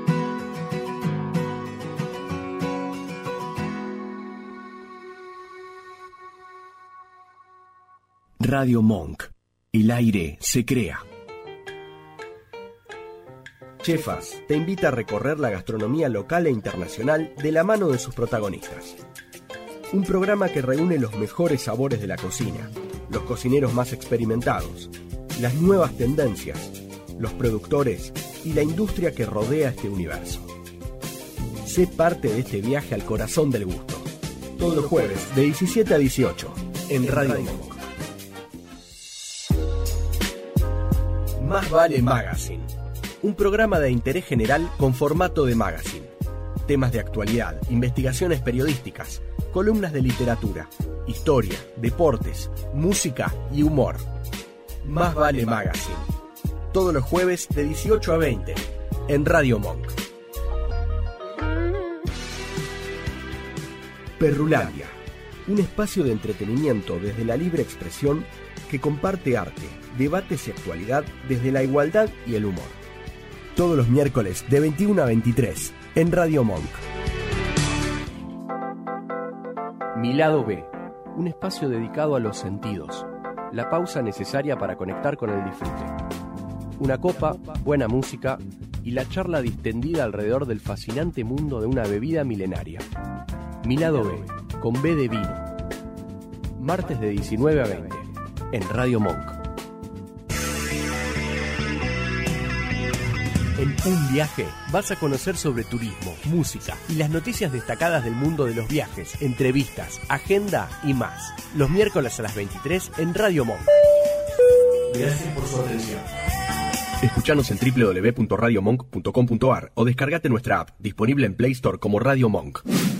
S1: Radio Monk. El aire se crea. Chefas te invita a recorrer la gastronomía local e internacional de la mano de sus protagonistas. Un programa que reúne los mejores sabores de la cocina, los cocineros más experimentados, las nuevas tendencias, los productores y la industria que rodea este universo. Sé parte de este viaje al corazón del gusto. Todos los jueves de diecisiete a dieciocho en Radio Monk. Más Vale Magazine. Un programa de interés general con formato de magazine. Temas de actualidad, investigaciones periodísticas, columnas de literatura, historia, deportes, música y humor. Más Vale Magazine. Todos los jueves de dieciocho a veinte en Radio Monk. Perrulandia. Un espacio de entretenimiento desde la libre expresión que comparte arte, debates y actualidad desde la igualdad y el humor. Todos los miércoles de veintiuno a veintitrés en Radio Monk. Mi lado B, un espacio dedicado a los sentidos, la pausa necesaria para conectar con el disfrute. Una copa, buena música y la charla distendida alrededor del fascinante mundo de una bebida milenaria. Mi lado B, con B de vino. Martes de diecinueve a veinte en Radio Monk. En Un Viaje vas a conocer sobre turismo, música y las noticias destacadas del mundo de los viajes, entrevistas, agenda y más. Los miércoles a las veintitrés en Radio Monk. Gracias por su atención. Escuchanos en doble u doble u doble u punto radio monk punto com punto a r o descargate nuestra app, disponible en Play Store como Radio Monk.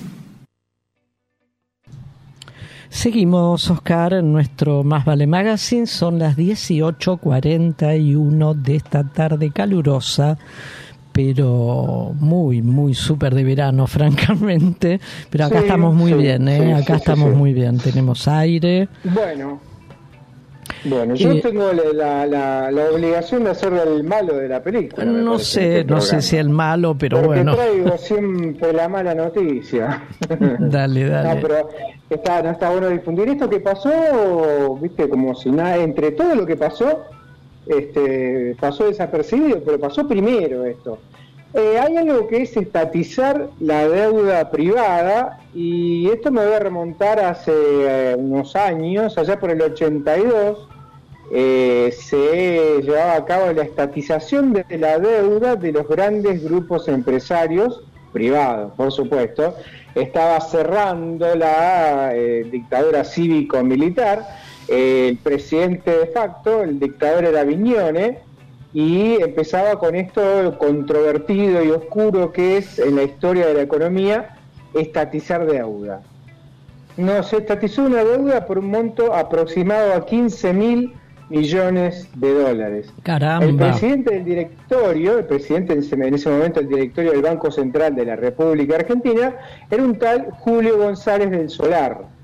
S3: Seguimos, Oscar, en nuestro Más Vale Magazine. Son las dieciocho cuarenta y uno de esta tarde calurosa, pero muy, muy súper de verano, francamente. Pero acá sí, estamos muy sí, bien, ¿eh? Sí, acá sí, estamos sí, sí. muy bien. Tenemos aire.
S4: Bueno, bueno yo eh, tengo la, la, la obligación de hacer el malo de la película.
S3: No sé, no sé si el malo, pero
S4: Porque
S3: bueno.
S4: traigo siempre la mala noticia.
S3: Dale, dale.
S4: No, pero está, no está bueno difundir esto que pasó, viste, como si nada, entre todo lo que pasó, este, pasó desapercibido, pero pasó primero esto. Eh, hay algo que es estatizar la deuda privada, y esto me voy a remontar hace eh, unos años, allá por el ochenta y dos, eh, se llevaba a cabo la estatización de la deuda de los grandes grupos empresarios privados, por supuesto. Estaba cerrando la eh, dictadura cívico-militar, eh, el presidente de facto, el dictador era Vignone, y empezaba con esto controvertido y oscuro que es en la historia de la economía, estatizar deuda. No, se estatizó una deuda por un monto aproximado a quince mil millones de dólares.
S3: Caramba.
S4: El presidente del directorio, el presidente en ese momento del directorio del Banco Central de la República Argentina, era un tal Julio González del Solar.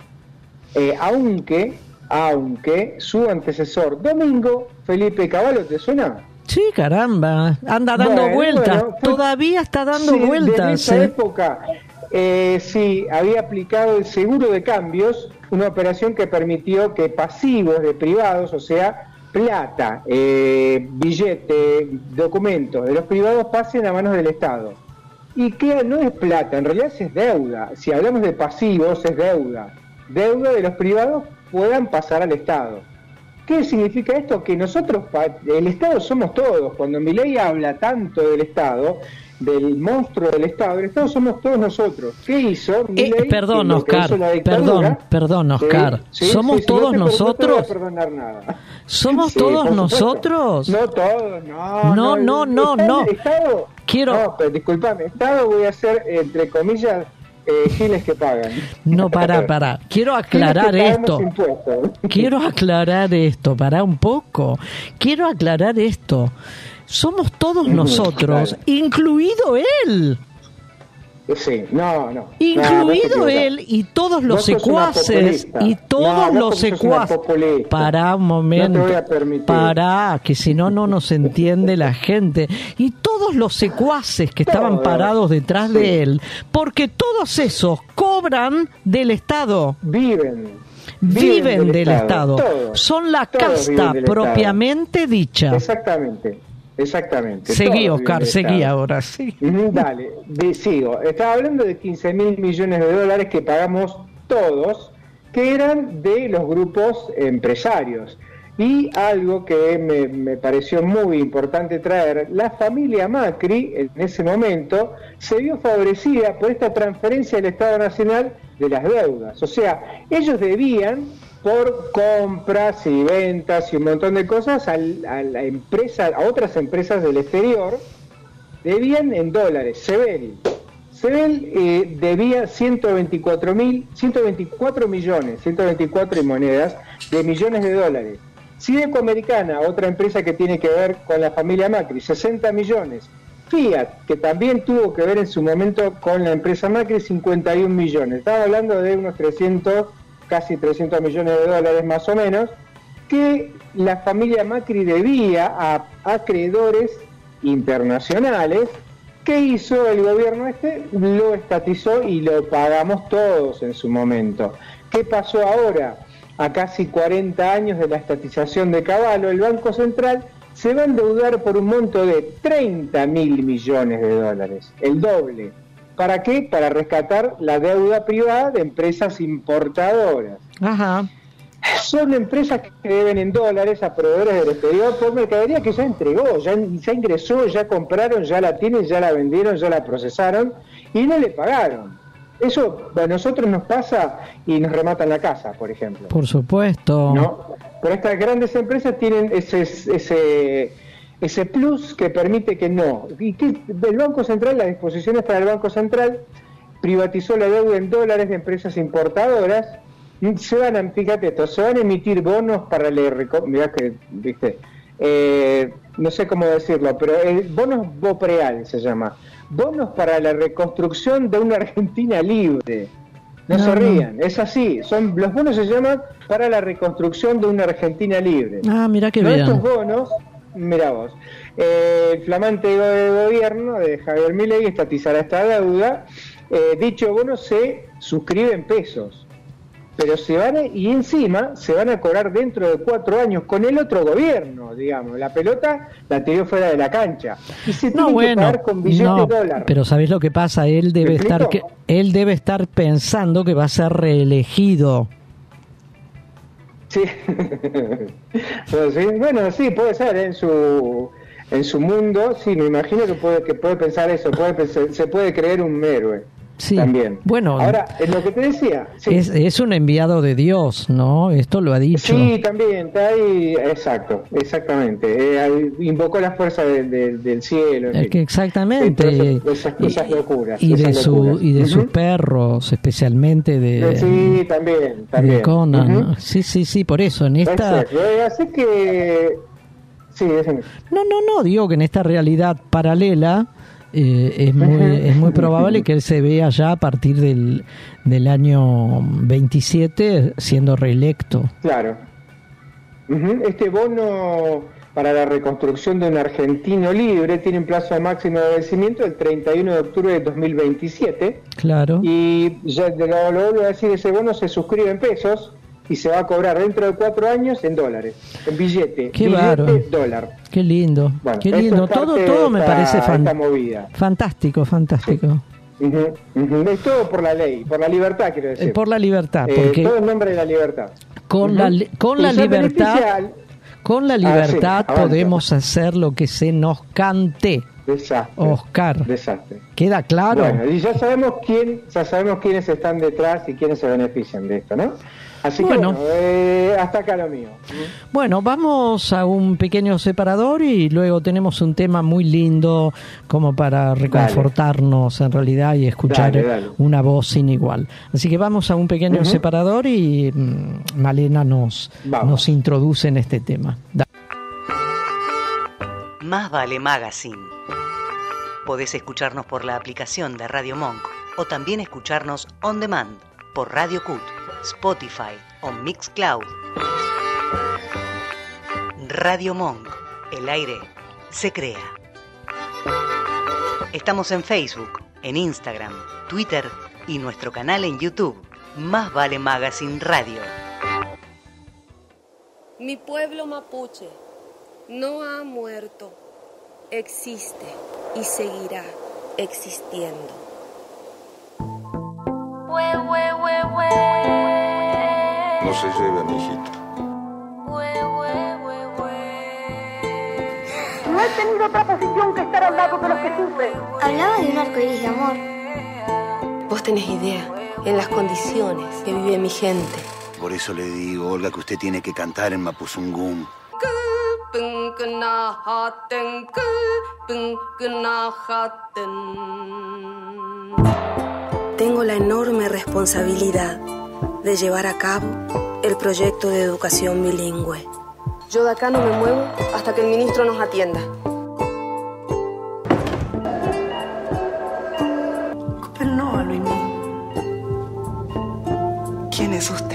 S4: Eh, aunque, aunque su antecesor Domingo Felipe Cavallo, ¿te suena?
S3: Sí, caramba, anda dando bueno, vueltas, bueno, fue, todavía está dando sí, vueltas.
S4: En esa
S3: ¿eh?
S4: época, eh, sí, había aplicado el seguro de cambios, una operación que permitió que pasivos de privados, o sea, plata, eh, billete, documentos de los privados pasen a manos del Estado. Y que no es plata, en realidad es deuda. Si hablamos de pasivos, es deuda. Deuda de los privados puedan pasar al Estado. ¿Qué significa esto? Que nosotros, el Estado somos todos. Cuando Milei habla tanto del Estado, del monstruo del Estado, el Estado somos todos nosotros. ¿Qué hizo Milei?
S3: Eh, perdón, Oscar, perdón, perdón, Oscar. ¿Sí? ¿Somos sí, sí,
S4: no
S3: todos
S4: te,
S3: nosotros?
S4: No te voy a perdonar nada.
S3: ¿Somos
S4: sí,
S3: todos nosotros?
S4: No todos, no.
S3: No, no, no, no.
S4: no. Estado,
S3: Quiero...
S4: No, pero disculpame, Estado voy a hacer, entre comillas, eh, giles que pagan.
S3: No, pará, pará. Quiero aclarar esto. Quiero aclarar esto, pará un poco. Quiero aclarar esto. Somos todos nosotros, claro. Incluido él.
S4: Sí, no, no.
S3: Incluido
S4: no,
S3: él y todos los secuaces y todos
S4: no,
S3: los secuaces. Pará un momento.
S4: No te voy a permitir.
S3: Pará, que si no, no nos entiende la gente. Y todos los secuaces que estaban Todo. parados detrás sí. de él, porque todos esos cobran del Estado.
S4: Viven.
S3: Viven, viven del, del
S4: Estado.
S3: Estado. Todos, Son la casta propiamente
S4: Estado.
S3: dicha.
S4: Exactamente. Exactamente.
S3: Seguí, Oscar, seguí ahora, sí.
S4: Dale, de, sigo. Estaba hablando de quince mil millones de dólares que pagamos todos, que eran de los grupos empresarios. Y algo que me, me pareció muy importante traer, la familia Macri, en ese momento, se vio favorecida por esta transferencia del Estado Nacional de las deudas. O sea, ellos debían... por compras y ventas y un montón de cosas a la empresa, a otras empresas del exterior, debían en dólares. Sebel, Sebel eh, debía ciento veinticuatro mil, ciento veinticuatro millones, ciento veinticuatro monedas de millones de dólares. Sideco Americana, otra empresa que tiene que ver con la familia Macri, sesenta millones. Fiat, que también tuvo que ver en su momento con la empresa Macri, cincuenta y un millones. Estaba hablando de unos trescientos casi trescientos millones de dólares más o menos, que la familia Macri debía a acreedores internacionales. ¿Qué hizo el gobierno este? Lo estatizó y lo pagamos todos en su momento. ¿Qué pasó ahora? A casi cuarenta años de la estatización de Cavallo, el Banco Central se va a endeudar por un monto de treinta mil millones de dólares, el doble. ¿Para qué? Para rescatar la deuda privada de empresas importadoras.
S3: Ajá.
S4: Son empresas que deben en dólares a proveedores del exterior por mercadería que ya entregó, ya, ya ingresó, ya compraron, ya la tienen, ya la vendieron, ya la procesaron y no le pagaron. Eso a nosotros nos pasa y nos rematan la casa, por ejemplo.
S3: Por supuesto.
S4: ¿No? Pero estas grandes empresas tienen ese... ese ese plus que permite que no. Y que el Banco Central, las disposiciones para el Banco Central, privatizó la deuda en dólares de empresas importadoras. Se van a, fíjate esto, se van a emitir bonos para la mirá que, viste, eh, no sé cómo decirlo, pero eh, bonos Bopreal se llama, bonos para la reconstrucción de una Argentina libre. No, no se rían, es así, son los bonos se llaman para la reconstrucción de una Argentina libre.
S3: Ah, mirá qué
S4: no
S3: bien.
S4: Estos bonos, mirá vos, eh, el flamante gobierno de Javier Milei estatizará esta deuda. Eh, dicho bono se suscribe en pesos, pero se van a, y encima se van a cobrar dentro de cuatro años con el otro gobierno, digamos. La pelota la tiró fuera de la cancha y se tiene
S3: no, bueno,
S4: que pagar con billete
S3: no,
S4: dólar.
S3: Pero ¿sabés lo que pasa? Él debe estar que, él debe estar pensando que va a ser reelegido.
S4: Sí. Pues sí, bueno, sí, puede ser en su en su mundo, sí, me imagino que puede que puede pensar eso, puede pensar, se puede creer un héroe.
S3: Sí,
S4: también.
S3: Bueno,
S4: ahora, en lo que te decía, sí.
S3: es, es un enviado de Dios, ¿no? Esto lo ha dicho.
S4: Sí, también, está ahí, exacto, exactamente. Eh, invocó la fuerza de, de, del cielo.
S3: Es que exactamente.
S4: Sí, esas, esas locuras.
S3: Y
S4: esas
S3: de, su,
S4: locuras.
S3: y de
S4: uh-huh.
S3: sus perros, especialmente de.
S4: Sí, también, también.
S3: De Conan.
S4: Uh-huh.
S3: Sí, sí, sí, por eso, en esta.
S4: Exacto. Así que. Sí, déjame.
S3: No, no, no, digo que en esta realidad paralela. eh, es muy es muy probable que él se vea ya a partir del, del año veintisiete siendo reelecto.
S4: Claro. Este bono para la reconstrucción de un argentino libre tiene un plazo máximo de vencimiento el treinta y uno de octubre de dos mil veintisiete.
S3: Claro.
S4: Y ya lo, lo vuelvo a decir, ese bono se suscribe en pesos y se va a cobrar dentro de cuatro años en dólares, en billete,
S3: Qué
S4: billete
S3: bárbaro.
S4: dólar.
S3: Qué lindo,
S4: Bueno,
S3: qué lindo. Todo, todo me
S4: esta,
S3: parece fan,
S4: movida.
S3: fantástico, fantástico.
S4: Sí. Uh-huh, uh-huh. Es todo por la ley, por la libertad, quiero decir.
S3: Eh, por la libertad,
S4: Eh,
S3: porque
S4: todo en nombre de la libertad.
S3: con
S4: Uh-huh.
S3: la li- con la
S4: Y ya
S3: libertad,
S4: beneficia-
S3: con la
S4: Ah,
S3: libertad
S4: sí, avanza.
S3: podemos hacer lo que se nos cante.
S4: Desastre.
S3: Oscar,
S4: Desastre.
S3: ¿queda claro?
S4: Bueno, y ya sabemos quién, ya sabemos quiénes están detrás y quiénes se benefician de esto, ¿no? Así
S3: Bueno.
S4: que bueno, eh, hasta acá lo mío.
S3: Bueno, vamos a un pequeño separador y luego tenemos un tema muy lindo como para reconfortarnos en realidad y escuchar
S4: Dale, dale.
S3: una voz sin igual. Así que vamos a un pequeño
S4: Ujú.
S3: separador y mm, Malena nos,
S4: Vamos.
S3: nos introduce en este tema. Da-
S2: Más Vale Magazine. Podés escucharnos por la aplicación de Radio Monk o también escucharnos on demand por Radio Cut, Spotify o Mixcloud. Radio Monk. El aire se crea. Estamos en Facebook, en Instagram, Twitter y nuestro canal en YouTube. Más Vale Magazine Radio.
S8: Mi pueblo mapuche no ha muerto, existe y seguirá existiendo.
S9: No se lleve a mi hijita.
S10: No he tenido otra posición que estar al lado de los que sufren.
S11: Hablaba de un arcoíris de amor.
S8: Vos tenés idea en las condiciones que vive mi gente.
S12: Por eso le digo, Olga, que usted tiene que cantar en Mapuzungún.
S8: Tengo la enorme responsabilidad de llevar a cabo el proyecto de educación bilingüe. Yo de acá no me muevo hasta que el ministro nos atienda.
S10: Pero no, Luismi.
S8: ¿Quién es usted?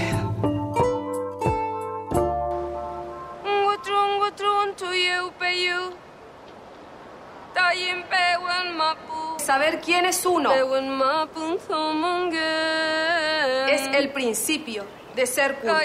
S8: Saber quién es uno es el principio de ser culto.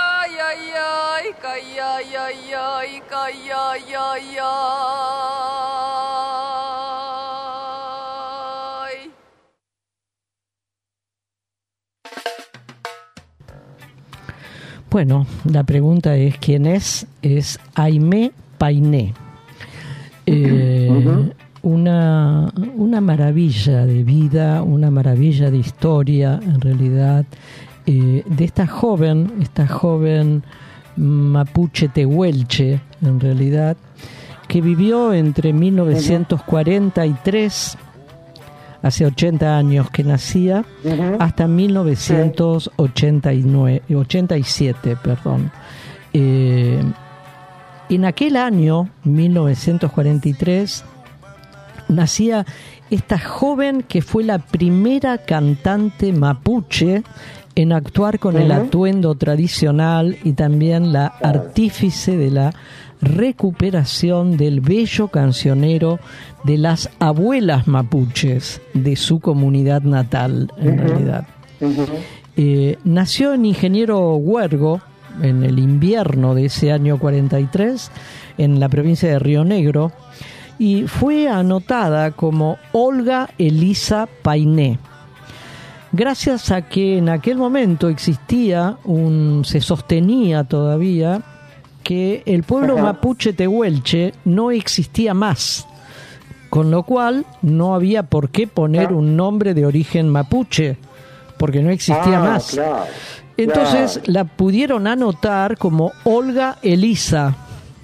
S3: Bueno, la pregunta es ¿quién es? Es Aimé Painé. Eh, uh-huh. una, una maravilla de vida, una maravilla de historia, en realidad, eh, de esta joven, esta joven mapuche tehuelche, en realidad, que vivió entre mil novecientos cuarenta y tres, hace ochenta años que nacía, uh-huh. hasta mil novecientos ochenta y nueve, ochenta y siete, perdón. Eh, en aquel año, mil novecientos cuarenta y tres, nacía esta joven que fue la primera cantante mapuche en actuar con uh-huh. el atuendo tradicional y también la artífice de la recuperación del bello cancionero de las abuelas mapuches de su comunidad natal, en uh-huh. realidad. Uh-huh. Eh, nació en Ingeniero Huergo, en el invierno de ese año cuarenta y tres, en la provincia de Río Negro, y fue anotada como Olga Elisa Painé, gracias a que en aquel momento existía un, se sostenía todavía que el pueblo Ajá. mapuche tehuelche no existía más, con lo cual no había por qué poner ah. un nombre de origen mapuche, porque no existía ah, más. Claro. Entonces claro. la pudieron anotar como Olga Elisa.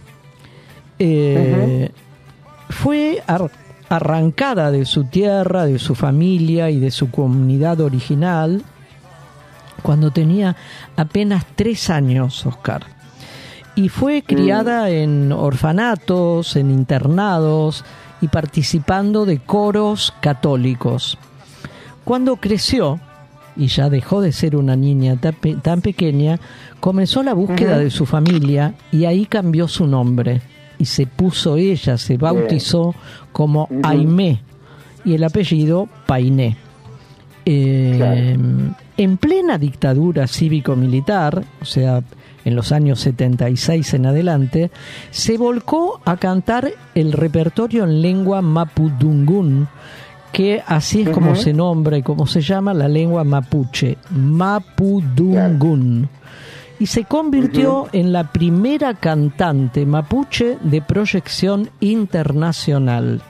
S3: Eh, uh-huh. Fue ar- arrancada de su tierra, de su familia y de su comunidad original cuando tenía apenas tres años, Oscar. Y fue criada mm. en orfanatos, en internados y participando de coros católicos. Cuando creció, y ya dejó de ser una niña tan, pe- tan pequeña, comenzó la búsqueda uh-huh. de su familia y ahí cambió su nombre. Y se puso ella, se bautizó como uh-huh. Aimé y el apellido Painé. Eh, claro. En plena dictadura cívico-militar, o sea, en los años setenta y seis en adelante, se volcó a cantar el repertorio en lengua mapudungún, que así es uh-huh. como se nombra y como se llama la lengua mapuche, mapudungún. Y se convirtió uh-huh. en la primera cantante mapuche de proyección internacional.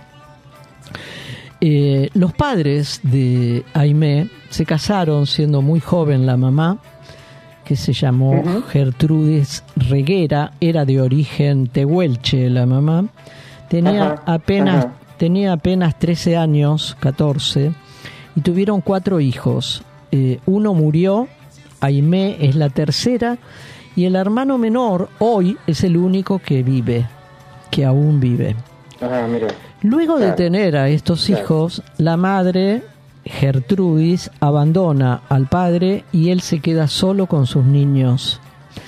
S3: Eh, los padres de Aimé se casaron siendo muy joven la mamá, que se llamó uh-huh. Gertrudis Reguera, era de origen tehuelche la mamá, tenía uh-huh. apenas uh-huh. tenía apenas trece años, catorce, y tuvieron cuatro hijos. Eh, uno murió, Aimé es la tercera, y el hermano menor hoy es el único que vive, que aún vive.
S4: Ah, mira.
S3: Luego claro. de tener a estos claro. hijos, la madre, Gertrudis, abandona al padre y él se queda solo con sus niños.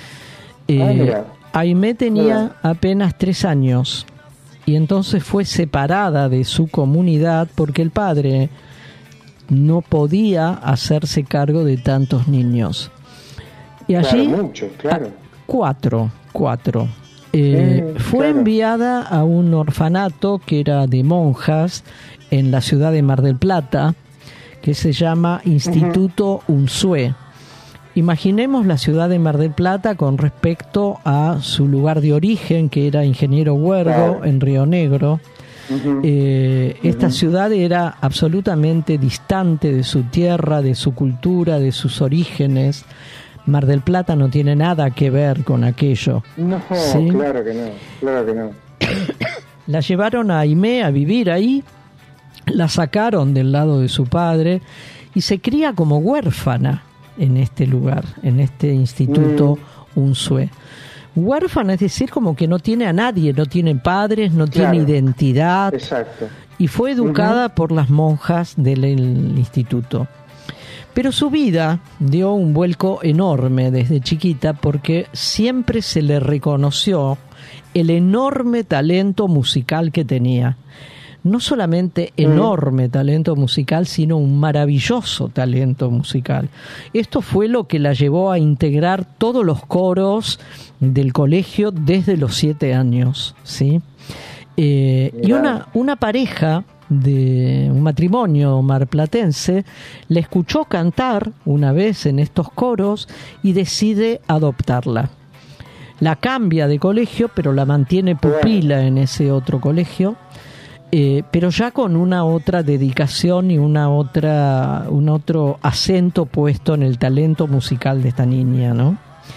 S3: Eh, ah, Aimé tenía mira. apenas tres años y entonces fue separada de su comunidad porque el padre no podía hacerse cargo de tantos niños. Y allí,
S4: claro, mucho, claro.
S3: cuatro, cuatro. Eh, mm, fue claro. enviada a un orfanato que era de monjas en la ciudad de Mar del Plata, que se llama Instituto uh-huh. Unzué. Imaginemos la ciudad de Mar del Plata con respecto a su lugar de origen, que era Ingeniero Huergo, claro. en Río Negro. Uh-huh. Eh, uh-huh. Esta ciudad era absolutamente distante de su tierra, de su cultura, de sus orígenes. Mar del Plata no tiene nada que ver con aquello.
S4: No, ¿sí? claro que no, claro que no.
S3: La llevaron a Aimé a vivir ahí, la sacaron del lado de su padre y se cría como huérfana en este lugar, en este instituto mm. Unzué. Huérfana es decir, como que no tiene a nadie, no tiene padres, no claro. tiene identidad.
S4: Exacto.
S3: Y fue educada uh-huh. por las monjas del instituto. Pero su vida dio un vuelco enorme desde chiquita porque siempre se le reconoció el enorme talento musical que tenía. No solamente enorme talento musical, sino un maravilloso talento musical. Esto fue lo que la llevó a integrar todos los coros del colegio desde los siete años, ¿sí? Eh, y una, una pareja de un matrimonio marplatense le escuchó cantar una vez en estos coros y decide adoptarla. La cambia de colegio, pero la mantiene pupila en ese otro colegio, eh, pero ya con una otra dedicación y una otra un otro acento puesto en el talento musical de esta niña, ¿no?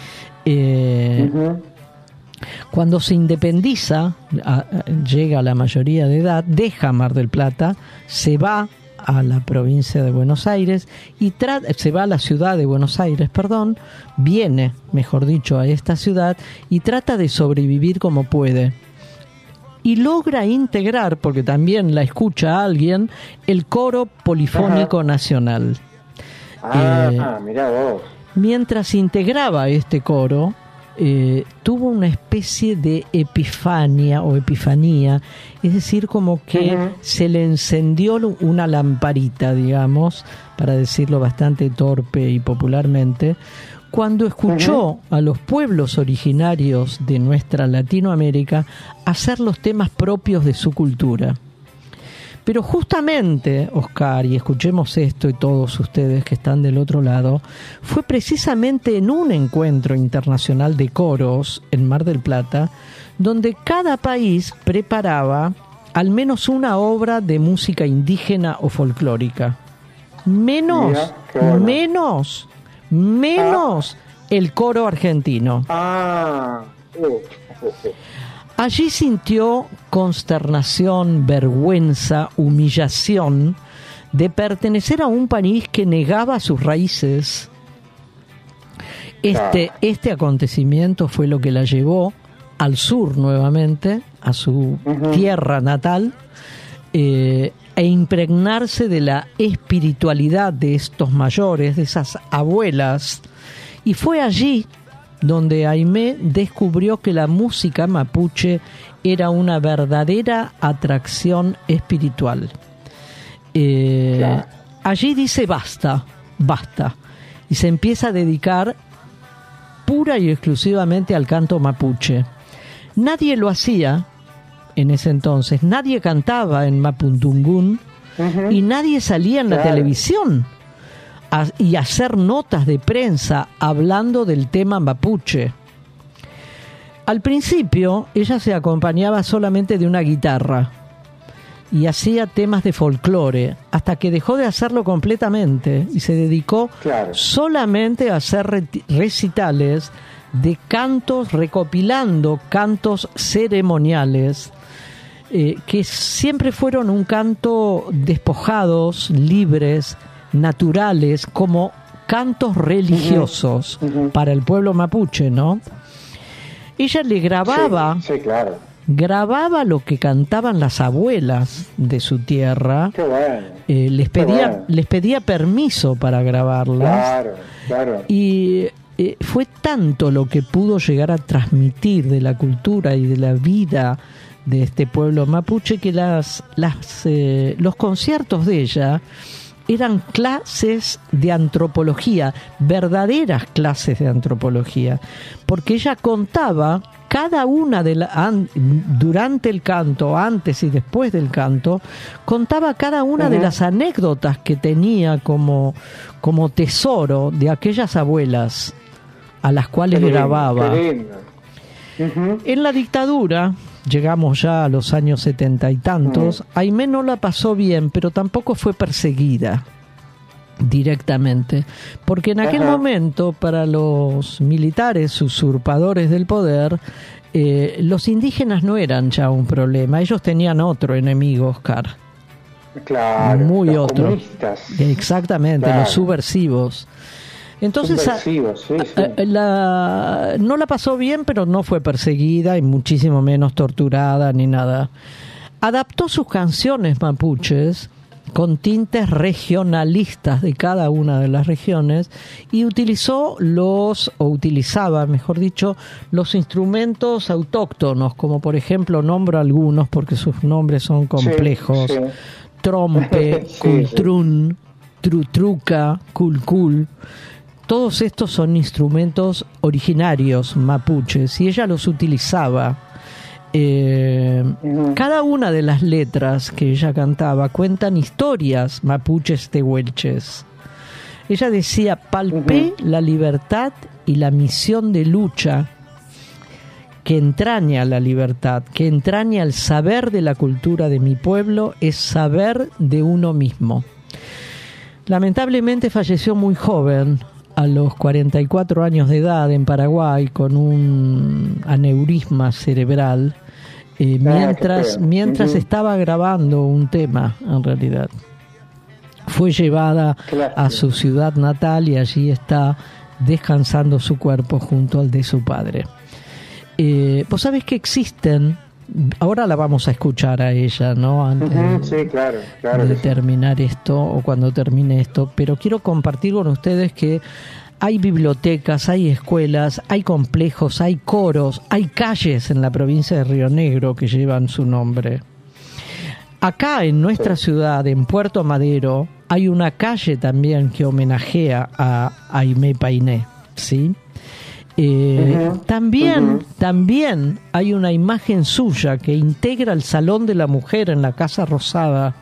S3: Eh, uh-huh. Cuando se independiza, a, a, llega a la mayoría de edad, deja Mar del Plata, se va a la provincia de Buenos Aires y tra- se va a la ciudad de Buenos Aires, perdón, viene, mejor dicho, a esta ciudad y trata de sobrevivir como puede. Y logra integrar, porque también la escucha a alguien, el coro polifónico Ajá. nacional.
S4: Ah, eh, mirá vos.
S3: Mientras integraba este coro, Eh, tuvo una especie de epifania o epifanía, es decir, como que uh-huh. se le encendió una lamparita, digamos, para decirlo bastante torpe y popularmente, cuando escuchó uh-huh. a los pueblos originarios de nuestra Latinoamérica hacer los temas propios de su cultura. Pero justamente, Oscar, y escuchemos esto y todos ustedes que están del otro lado, fue precisamente en un encuentro internacional de coros en Mar del Plata, donde cada país preparaba al menos una obra de música indígena o folclórica. Menos, Mira, bueno. menos, menos ah. el coro argentino.
S4: Ah, uh, uh, uh.
S3: Allí sintió consternación, vergüenza, humillación de pertenecer a un país que negaba sus raíces. Este, este acontecimiento fue lo que la llevó al sur nuevamente, a su uh-huh. tierra natal, eh, e impregnarse de la espiritualidad de estos mayores, de esas abuelas. Y fue allí donde Aimé descubrió que la música mapuche era una verdadera atracción espiritual. Eh, claro. Allí dice basta, basta, y se empieza a dedicar pura y exclusivamente al canto mapuche. Nadie lo hacía en ese entonces, nadie cantaba en Mapudungún uh-huh. y nadie salía en la claro. televisión a, y hacer notas de prensa hablando del tema mapuche. Al principio ella se acompañaba solamente de una guitarra y hacía temas de folclore, hasta que dejó de hacerlo completamente y se dedicó claro. solamente a hacer recitales de cantos, recopilando cantos ceremoniales, eh, que siempre fueron un canto despojados, libres, naturales, como cantos religiosos uh-huh. Uh-huh. para el pueblo mapuche, ¿no? Ella le grababa...
S4: Sí, sí, claro.
S3: grababa lo que cantaban las abuelas de su tierra.
S4: Qué bueno.
S3: eh, les pedía
S4: bueno.
S3: les pedía permiso para grabarlas.
S4: Claro, claro.
S3: Y eh, fue tanto lo que pudo llegar a transmitir de la cultura y de la vida de este pueblo mapuche que las las eh, los conciertos de ella eran clases de antropología, verdaderas clases de antropología, porque ella contaba cada una de la, an, durante el canto, antes y después del canto, contaba cada una uh-huh. de las anécdotas que tenía como, como tesoro de aquellas abuelas a las cuales qué grababa.
S4: Lindo, qué lindo. Uh-huh.
S3: En la dictadura, llegamos ya a los años setenta y tantos, uh-huh. Aimé no la pasó bien, pero tampoco fue perseguida directamente, porque en aquel Ajá. momento para los militares usurpadores del poder, eh, los indígenas no eran ya un problema, ellos tenían otro enemigo, Oscar.
S4: Claro,
S3: muy
S4: los
S3: otro.
S4: Comunistas.
S3: Exactamente, claro. Los subversivos. Entonces
S4: subversivos, sí, sí.
S3: La, no la pasó bien, pero no fue perseguida y muchísimo menos torturada ni nada. Adaptó sus canciones mapuches con tintes regionalistas de cada una de las regiones y utilizó los, o utilizaba, mejor dicho, los instrumentos autóctonos, como por ejemplo, nombro algunos porque sus nombres son complejos, sí, sí. Trompe, sí, cultrún, sí. Trutruca, culcul. Todos estos son instrumentos originarios mapuches y ella los utilizaba. Eh, uh-huh. Cada una de las letras que ella cantaba cuentan historias mapuches tehuelches. Ella decía: palpé uh-huh. la libertad y la misión de lucha que entraña la libertad, que entraña el saber de la cultura de mi pueblo, es saber de uno mismo. Lamentablemente falleció muy joven, a los cuarenta y cuatro años de edad, en Paraguay, con un aneurisma cerebral, eh, mientras, mientras uh-huh. estaba grabando un tema, en realidad. Fue llevada claro. a su ciudad natal y allí está descansando su cuerpo junto al de su padre. Eh, vos sabés que existen, ahora la vamos a escuchar a ella, ¿no? Antes
S4: uh-huh, sí, claro, claro
S3: de terminar sí. esto o cuando termine esto, pero quiero compartir con ustedes que hay bibliotecas, hay escuelas, hay complejos, hay coros, hay calles en la provincia de Río Negro que llevan su nombre. Acá en nuestra sí. ciudad, en Puerto Madero, hay una calle también que homenajea a Aimé Painé, ¿sí? Eh, uh-huh, también, uh-huh. también hay una imagen suya que integra el Salón de la Mujer en la Casa Rosada,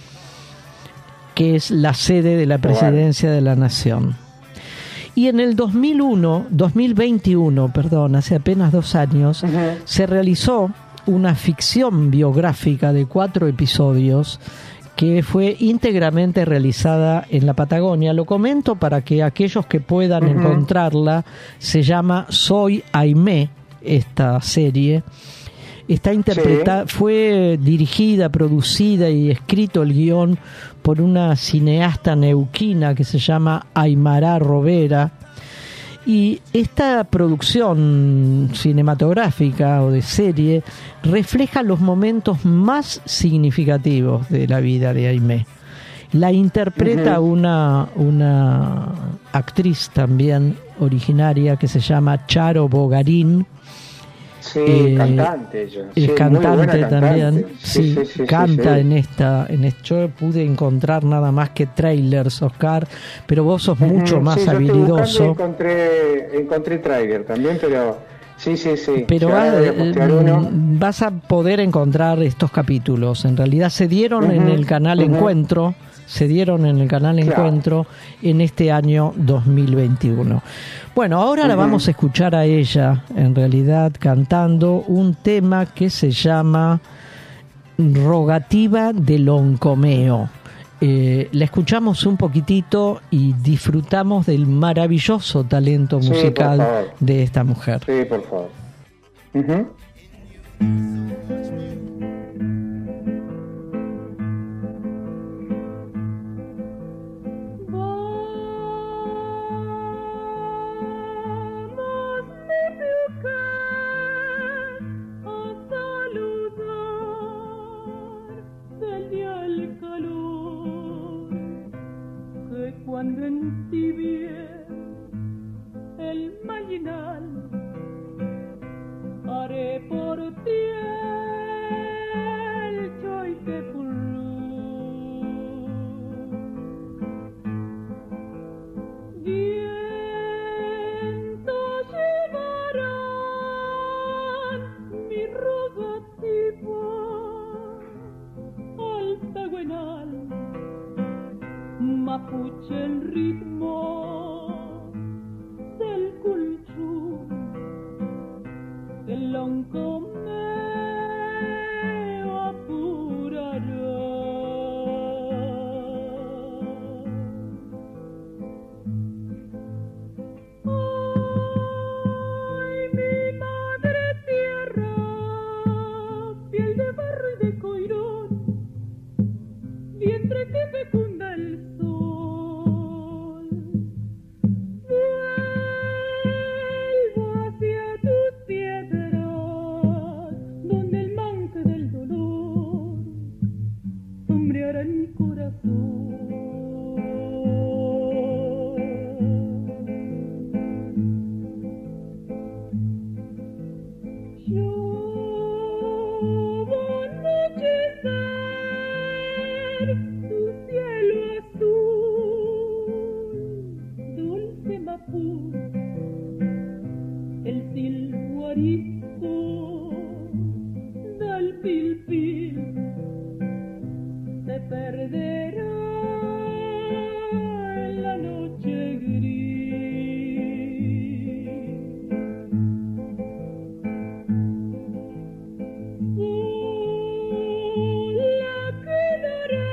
S3: que es la sede de la Presidencia de la Nación. Y en el dos mil uno, dos mil veintiuno, perdón, hace apenas dos años, uh-huh. se realizó una ficción biográfica de cuatro episodios que fue íntegramente realizada en la Patagonia. Lo comento para que aquellos que puedan uh-huh. encontrarla, se llama Soy Aimé, esta serie. Está interpretada, sí. fue dirigida, producida y escrito el guión por una cineasta neuquina que se llama Aymara Robera. Y esta producción cinematográfica o de serie refleja los momentos más significativos de la vida de Aimee. La interpreta uh-huh. una, una actriz también originaria que se llama Charo Bogarín.
S4: Sí, eh, cantante ella.
S3: Es
S4: sí,
S3: cantante también.
S4: Cantante. Sí,
S3: sí, sí, canta sí, sí. en esta, en esta. Yo pude encontrar nada más que trailers, Oscar, pero vos sos uh-huh. mucho más
S4: sí,
S3: habilidoso.
S4: Yo encontré, encontré trailer también, pero sí, sí, sí.
S3: Pero va, eh, vas a poder encontrar estos capítulos. En realidad se dieron uh-huh. en el canal uh-huh. Encuentro. Se dieron en el canal claro. Encuentro en este año dos mil veintiuno. Bueno, ahora uh-huh. la vamos a escuchar a ella, en realidad, cantando un tema que se llama Rogativa del Oncomeo. Eh, la escuchamos un poquitito y disfrutamos del maravilloso talento musical
S4: sí,
S3: de esta mujer.
S4: Sí, por favor. Uh-huh.
S13: Cuando entibie el mañinal, haré por ti el choitepurú. Vientos llevarán mi rogativa al Tahuenal, mapuche el ritmo del culchú, del oncomeo apurará. Ay, mi madre tierra, piel de barro y de coirón, vientre que fecunda el sol. Vuelvo hacia tus piedras, donde el manque del dolor sombreará mi corazón. Yo voy a anochecer tu cielo azul, dulce Mapú, el silbo arisco del pilpil se perderá en la noche gris. Sola quedaré,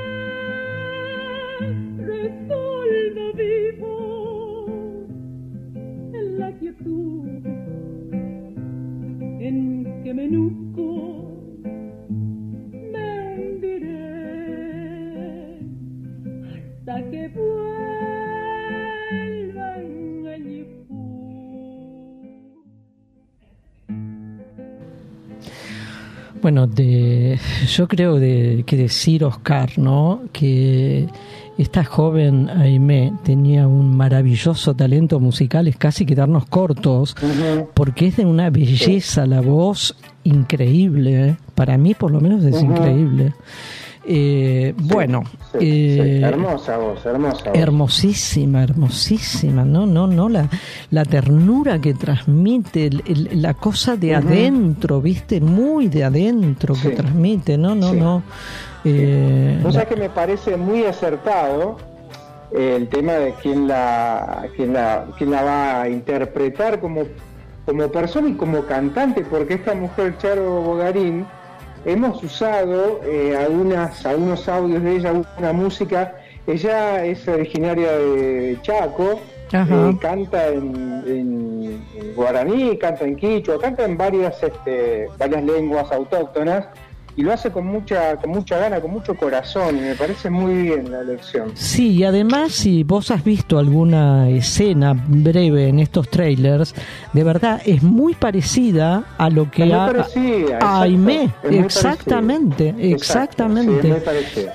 S13: resolvo vivo en la quietud en que me nuzco, me hundiré hasta que vuelva en el Yipú.
S3: Bueno, de, yo creo de, que decir, Oscar, ¿no? Que esta joven Aimee tenía un maravilloso talento musical, es casi quedarnos cortos, uh-huh. porque es de una belleza, sí. la voz increíble, ¿eh? Para mí por lo menos es uh-huh. increíble. Eh, sí, bueno,
S4: sí,
S3: eh,
S4: sí. hermosa voz, hermosa voz.
S3: Hermosísima, hermosísima, no, no, no, la, la ternura que transmite, el, el, la cosa de uh-huh. adentro, viste, muy de adentro sí. que transmite, no, no, sí. no.
S4: Eh, o sea la... que me parece muy acertado eh, el tema de quién la, quién la, quién la va a interpretar como, como persona y como cantante, porque esta mujer Charo Bogarín hemos usado eh, algunas, algunos audios de ella, una música. Ella es originaria de Chaco, eh, canta en, en, en guaraní, canta en quichua, canta en varias, este, varias lenguas autóctonas y lo hace con mucha con mucha gana, con mucho corazón, y me parece muy bien la elección.
S3: Sí, y además, si vos has visto alguna escena breve en estos trailers, de verdad es muy parecida a lo que
S4: es
S3: ha
S4: parecida,
S3: a Aimé,
S4: es
S3: exactamente,
S4: parecida.
S3: exactamente.
S4: Exacto, sí, es muy parecida.